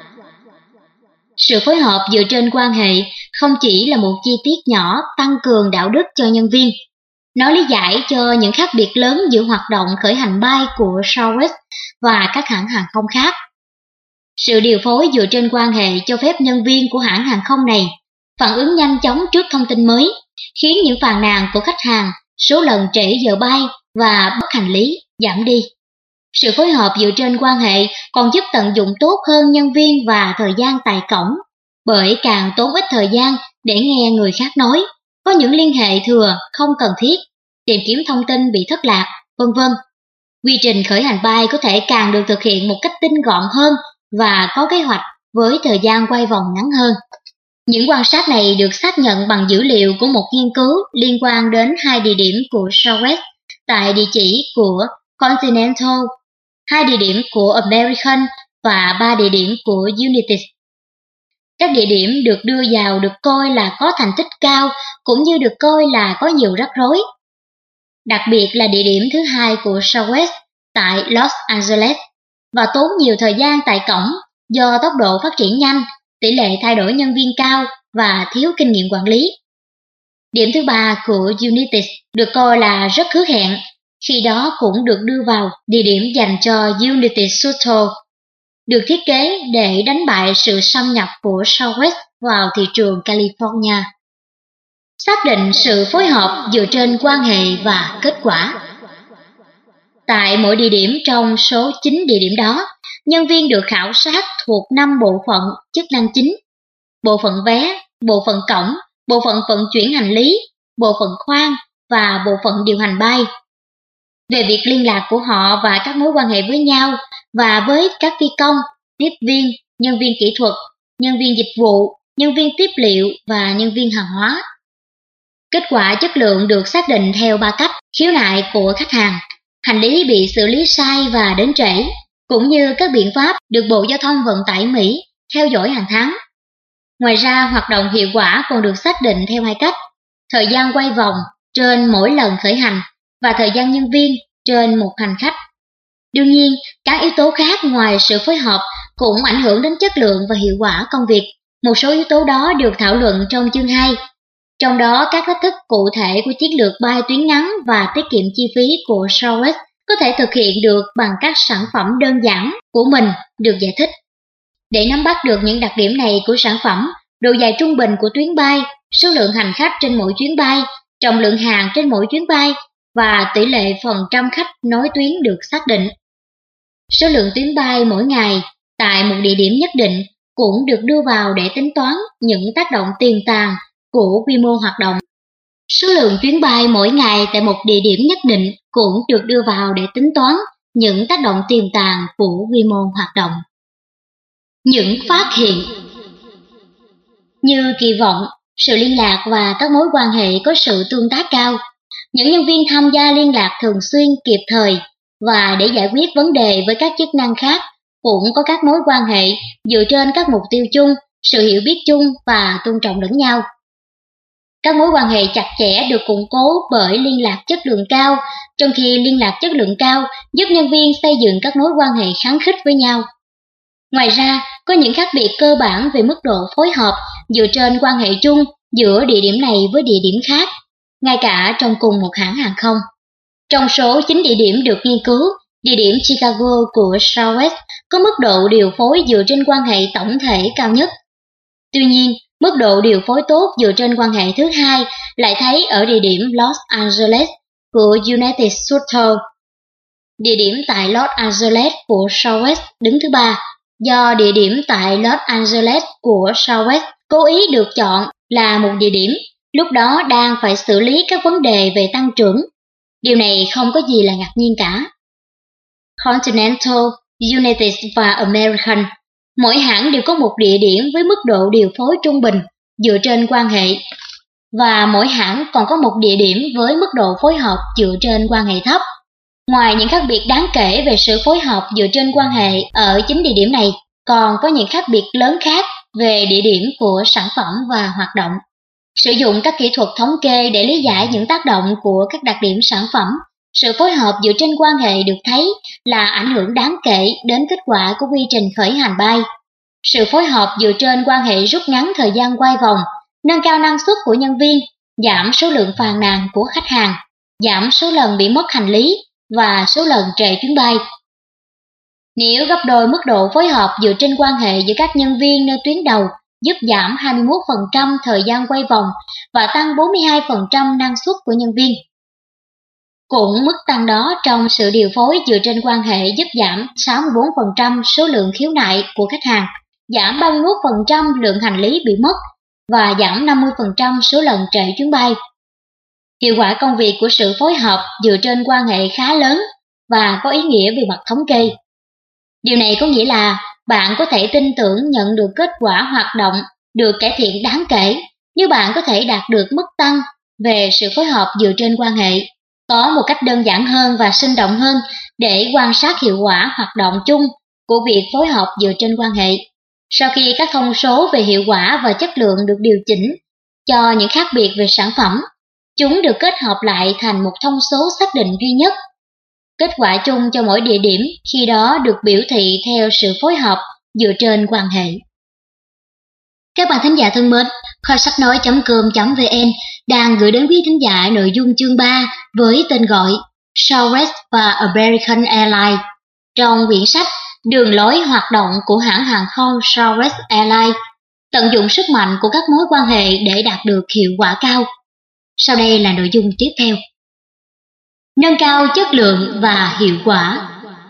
Sự phối hợp dựa trên quan hệ không chỉ là một chi tiết nhỏ tăng cường đạo đức cho nhân viên. Nó lý giải cho những khác biệt lớn giữa hoạt động khởi hành bay của Southwest và các hãng hàng không khác. Sự điều phối dựa trên quan hệ cho phép nhân viên của hãng hàng không này phản ứng nhanh chóng trước thông tin mới, khiến những phàn nàn của khách hàng, số lần trễ giờ bay và bất hành lý giảm đi. Sự phối hợp dựa trên quan hệ còn giúp tận dụng tốt hơn nhân viên và thời gian tại cổng, bởi càng tốn ít thời gian để nghe người khác nói, có những liên hệ thừa không cần thiết, tìm kiếm thông tin bị thất lạc, vân vân. Quy trình khởi hành bay có thể càng được thực hiện một cách tinh gọn hơn và có kế hoạch với thời gian quay vòng ngắn hơn. Những quan sát này được xác nhận bằng dữ liệu của một nghiên cứu liên quan đến hai địa điểm của Southwest tại địa chỉ của Continental, hai địa điểm của American và ba địa điểm của United. Các địa điểm được đưa vào được coi là có thành tích cao cũng như được coi là có nhiều rắc rối. Đặc biệt là địa điểm thứ hai của Southwest tại Los Angeles và tốn nhiều thời gian tại cổng do tốc độ phát triển nhanh, tỷ lệ thay đổi nhân viên cao và thiếu kinh nghiệm quản lý. Điểm thứ ba của United được coi là rất hứa hẹn, khi đó cũng được đưa vào địa điểm dành cho United Shuttle, được thiết kế để đánh bại sự xâm nhập của Southwest vào thị trường California. Xác định sự phối hợp dựa trên quan hệ và kết quả. Tại mỗi địa điểm trong số chín địa điểm đó, nhân viên được khảo sát thuộc năm bộ phận chức năng chính: bộ phận vé, bộ phận cổng, bộ phận vận chuyển hành lý, bộ phận khoang và bộ phận điều hành bay. Về việc liên lạc của họ và các mối quan hệ với nhau và với các phi công, tiếp viên, nhân viên kỹ thuật, nhân viên dịch vụ, nhân viên tiếp liệu và nhân viên hàng hóa. Kết quả chất lượng được xác định theo ba cách: khiếu nại của khách hàng, hành lý bị xử lý sai và đến trễ, cũng như các biện pháp được Bộ Giao thông Vận tải Mỹ theo dõi hàng tháng. Ngoài ra, hoạt động hiệu quả còn được xác định theo hai cách: thời gian quay vòng trên mỗi lần khởi hành và thời gian nhân viên trên một hành khách. Đương nhiên, các yếu tố khác ngoài sự phối hợp cũng ảnh hưởng đến chất lượng và hiệu quả công việc. Một số yếu tố đó được thảo luận trong chương hai. Trong đó, các thách thức cụ thể của chiến lược bay tuyến ngắn và tiết kiệm chi phí của Southwest có thể thực hiện được bằng các sản phẩm đơn giản của mình được giải thích. Để nắm bắt được những đặc điểm này của sản phẩm, độ dài trung bình của tuyến bay, số lượng hành khách trên mỗi chuyến bay, trọng lượng hàng trên mỗi chuyến bay và tỷ lệ phần trăm khách nối tuyến được xác định. Số lượng tuyến bay mỗi ngày tại một địa điểm nhất định cũng được đưa vào để tính toán những tác động tiềm tàng của quy mô hoạt động. Số lượng chuyến bay mỗi ngày tại một địa điểm nhất định cũng được đưa vào để tính toán những tác động tiềm tàng của quy mô hoạt động. Những phát hiện như kỳ vọng, sự liên lạc và các mối quan hệ có sự tương tác cao. Những nhân viên tham gia liên lạc thường xuyên, kịp thời và để giải quyết vấn đề với các chức năng khác, cũng có các mối quan hệ dựa trên các mục tiêu chung, sự hiểu biết chung và tôn trọng lẫn nhau. Các mối quan hệ chặt chẽ được củng cố bởi liên lạc chất lượng cao, trong khi liên lạc chất lượng cao giúp nhân viên xây dựng các mối quan hệ khăng khít với nhau. Ngoài ra, có những khác biệt cơ bản về mức độ phối hợp dựa trên quan hệ chung giữa địa điểm này với địa điểm khác, ngay cả trong cùng một hãng hàng không. Trong số chín địa điểm được nghiên cứu, địa điểm Chicago của Southwest có mức độ điều phối dựa trên quan hệ tổng thể cao nhất. Tuy nhiên, mức độ điều phối tốt dựa trên quan hệ thứ hai lại thấy ở địa điểm Los Angeles của United Shuttle. Địa điểm tại Los Angeles của Southwest đứng thứ ba, do địa điểm tại Los Angeles của Southwest cố ý được chọn là một địa điểm lúc đó đang phải xử lý các vấn đề về tăng trưởng. Điều này không có gì là ngạc nhiên cả. Continental, United và American, mỗi hãng đều có một địa điểm với mức độ điều phối trung bình dựa trên quan hệ, và mỗi hãng còn có một địa điểm với mức độ phối hợp dựa trên quan hệ thấp. Ngoài những khác biệt đáng kể về sự phối hợp dựa trên quan hệ ở chính địa điểm này, còn có những khác biệt lớn khác về địa điểm của sản phẩm và hoạt động. Sử dụng các kỹ thuật thống kê để lý giải những tác động của các đặc điểm sản phẩm, sự phối hợp dựa trên quan hệ được thấy là ảnh hưởng đáng kể đến kết quả của quy trình khởi hành bay. Sự phối hợp dựa trên quan hệ rút ngắn thời gian quay vòng, nâng cao năng suất của nhân viên, giảm số lượng phàn nàn của khách hàng, giảm số lần bị mất hành lý và số lần trễ chuyến bay. Nếu gấp đôi mức độ phối hợp dựa trên quan hệ giữa các nhân viên nơi tuyến đầu giúp giảm hai mươi mốt phần trăm thời gian quay vòng và tăng bốn mươi hai phần trăm năng suất của nhân viên. Cũng mức tăng đó trong sự điều phối dựa trên quan hệ giúp giảm sáu mươi bốn phần trăm số lượng khiếu nại của khách hàng, giảm ba mươi mốt phần trăm lượng hành lý bị mất và giảm năm mươi phần trăm số lần trễ chuyến bay. Hiệu quả công việc của sự phối hợp dựa trên quan hệ khá lớn và có ý nghĩa về mặt thống kê. Điều này có nghĩa là bạn có thể tin tưởng nhận được kết quả hoạt động được cải thiện đáng kể nếu bạn có thể đạt được mức tăng về sự phối hợp dựa trên quan hệ. Có một cách đơn giản hơn và sinh động hơn để quan sát hiệu quả hoạt động chung của việc phối hợp dựa trên quan hệ. Sau khi các thông số về hiệu quả và chất lượng được điều chỉnh cho những khác biệt về sản phẩm, chúng được kết hợp lại thành một thông số xác định duy nhất. Kết quả chung cho mỗi địa điểm khi đó được biểu thị theo sự phối hợp dựa trên quan hệ. Các bạn thính giả thân mến, kho sách nói chấm com chấm vn đang gửi đến quý thính giả nội dung chương ba với tên gọi Southwest và American Airlines trong quyển sách Đường lối hoạt động của hãng hàng không Southwest Airlines, tận dụng sức mạnh của các mối quan hệ để đạt được hiệu quả cao. Sau đây là nội dung tiếp theo. Nâng cao chất lượng và hiệu quả.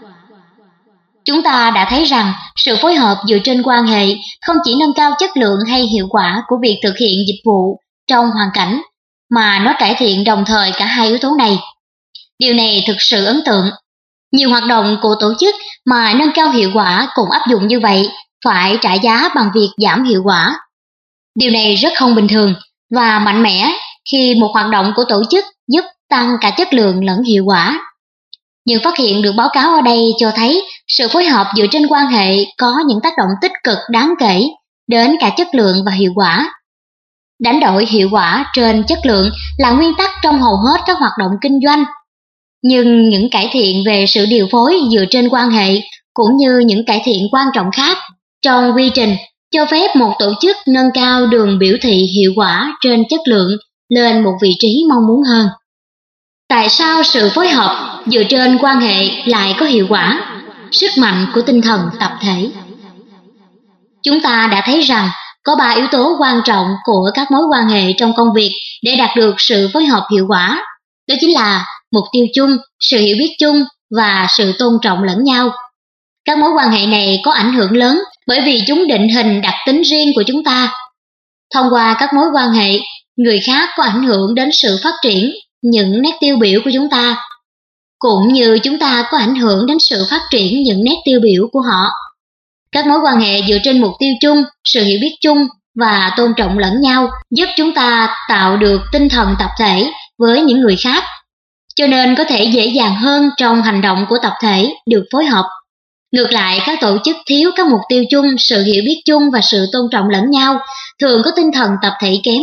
Chúng ta đã thấy rằng sự phối hợp dựa trên quan hệ không chỉ nâng cao chất lượng hay hiệu quả của việc thực hiện dịch vụ trong hoàn cảnh, mà nó cải thiện đồng thời cả hai yếu tố này. Điều này thực sự ấn tượng. Nhiều hoạt động của tổ chức mà nâng cao hiệu quả cũng áp dụng như vậy, phải trả giá bằng việc giảm hiệu quả. Điều này rất không bình thường và mạnh mẽ khi một hoạt động của tổ chức giúp tăng cả chất lượng lẫn hiệu quả. Những phát hiện được báo cáo ở đây cho thấy sự phối hợp dựa trên quan hệ có những tác động tích cực đáng kể đến cả chất lượng và hiệu quả. Đánh đổi hiệu quả trên chất lượng là nguyên tắc trong hầu hết các hoạt động kinh doanh. Nhưng những cải thiện về sự điều phối dựa trên quan hệ cũng như những cải thiện quan trọng khác trong quy trình cho phép một tổ chức nâng cao đường biểu thị hiệu quả trên chất lượng lên một vị trí mong muốn hơn. Tại sao sự phối hợp dựa trên quan hệ lại có hiệu quả? Sức mạnh của tinh thần tập thể. Chúng ta đã thấy rằng có ba yếu tố quan trọng của các mối quan hệ trong công việc để đạt được sự phối hợp hiệu quả. Đó chính là mục tiêu chung, sự hiểu biết chung và sự tôn trọng lẫn nhau. Các mối quan hệ này có ảnh hưởng lớn bởi vì chúng định hình đặc tính riêng của chúng ta. Thông qua các mối quan hệ, người khác có ảnh hưởng đến sự phát triển những nét tiêu biểu của chúng ta, cũng như chúng ta có ảnh hưởng đến sự phát triển những nét tiêu biểu của họ. Các mối quan hệ dựa trên mục tiêu chung, sự hiểu biết chung và tôn trọng lẫn nhau giúp chúng ta tạo được tinh thần tập thể với những người khác. cho nên có thể dễ dàng hơn trong hành động của tập thể được phối hợp. Ngược lại, các tổ chức thiếu các mục tiêu chung, sự hiểu biết chung và sự tôn trọng lẫn nhau thường có tinh thần tập thể kém.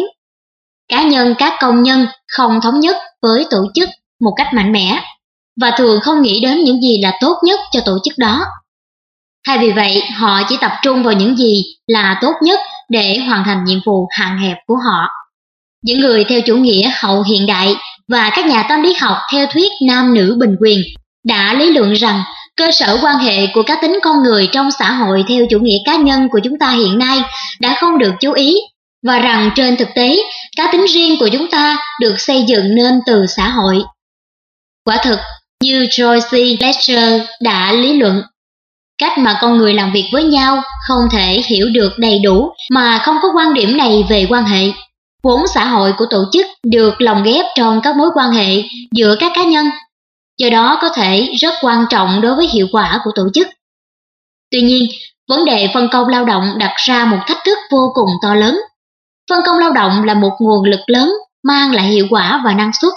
Cá nhân các công nhân không thống nhất với tổ chức một cách mạnh mẽ và thường không nghĩ đến những gì là tốt nhất cho tổ chức đó. Thay vì vậy, họ chỉ tập trung vào những gì là tốt nhất để hoàn thành nhiệm vụ hạn hẹp của họ. Những người theo chủ nghĩa hậu hiện đại và các nhà tâm lý học theo thuyết nam nữ bình quyền đã lý luận rằng cơ sở quan hệ của cá tính con người trong xã hội theo chủ nghĩa cá nhân của chúng ta hiện nay đã không được chú ý, và rằng trên thực tế, cá tính riêng của chúng ta được xây dựng nên từ xã hội. Quả thực, như Joyce Ledger đã lý luận, cách mà con người làm việc với nhau không thể hiểu được đầy đủ mà không có quan điểm này về quan hệ. Vốn xã hội của tổ chức được lồng ghép trong các mối quan hệ giữa các cá nhân, do đó có thể rất quan trọng đối với hiệu quả của tổ chức. Tuy nhiên, vấn đề phân công lao động đặt ra một thách thức vô cùng to lớn. Phân công lao động là một nguồn lực lớn mang lại hiệu quả và năng suất.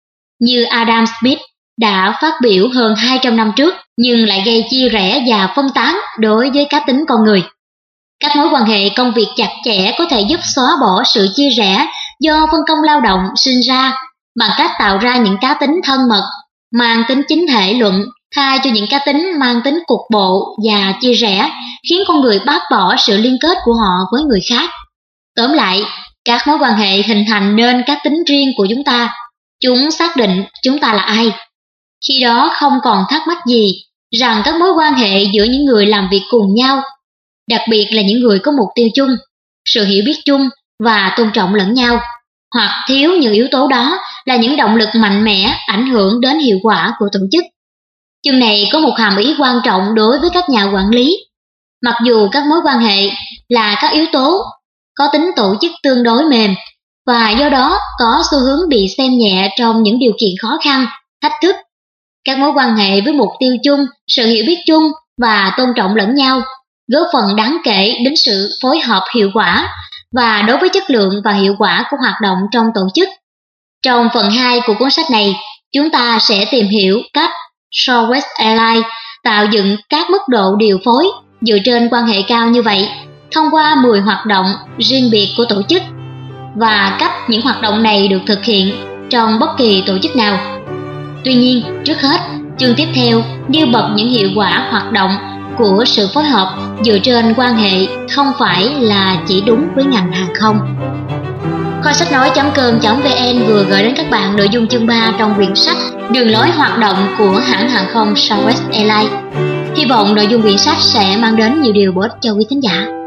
Như Adam Smith đã phát biểu hơn hai trăm năm trước, nhưng lại gây chia rẽ và phân tán đối với cá tính con người. Các mối quan hệ công việc chặt chẽ có thể giúp xóa bỏ sự chia rẽ do phân công lao động sinh ra bằng cách tạo ra những cá tính thân mật, mang tính chính thể luận, thay cho những cá tính mang tính cục bộ và chia rẽ, khiến con người bác bỏ sự liên kết của họ với người khác. Tóm lại, các mối quan hệ hình thành nên cá tính riêng của chúng ta. Chúng xác định chúng ta là ai. Khi đó không còn thắc mắc gì rằng các mối quan hệ giữa những người làm việc cùng nhau, đặc biệt là những người có mục tiêu chung, sự hiểu biết chung và tôn trọng lẫn nhau, hoặc thiếu những yếu tố đó là những động lực mạnh mẽ ảnh hưởng đến hiệu quả của tổ chức. Chương này có một hàm ý quan trọng đối với các nhà quản lý. Mặc dù các mối quan hệ là các yếu tố có tính tổ chức tương đối mềm và do đó có xu hướng bị xem nhẹ trong những điều kiện khó khăn, thách thức, các mối quan hệ với mục tiêu chung, sự hiểu biết chung và tôn trọng lẫn nhau góp phần đáng kể đến sự phối hợp hiệu quả và đối với chất lượng và hiệu quả của hoạt động trong tổ chức. Trong phần hai của cuốn sách này, chúng ta sẽ tìm hiểu cách Southwest Airlines tạo dựng các mức độ điều phối dựa trên quan hệ cao như vậy thông qua mười hoạt động riêng biệt của tổ chức và cách những hoạt động này được thực hiện trong bất kỳ tổ chức nào. Tuy nhiên, trước hết, chương tiếp theo nêu bật những hiệu quả hoạt động của sự phối hợp dựa trên quan hệ không phải là chỉ đúng với ngành hàng không. Kho sách nói chấm com chấm vn vừa gửi đến các bạn nội dung chương ba trong quyển sách Đường lối hoạt động của hãng hàng không Southwest Airlines. Hy vọng nội dung quyển sách sẽ mang đến nhiều điều bổ ích cho quý thính giả.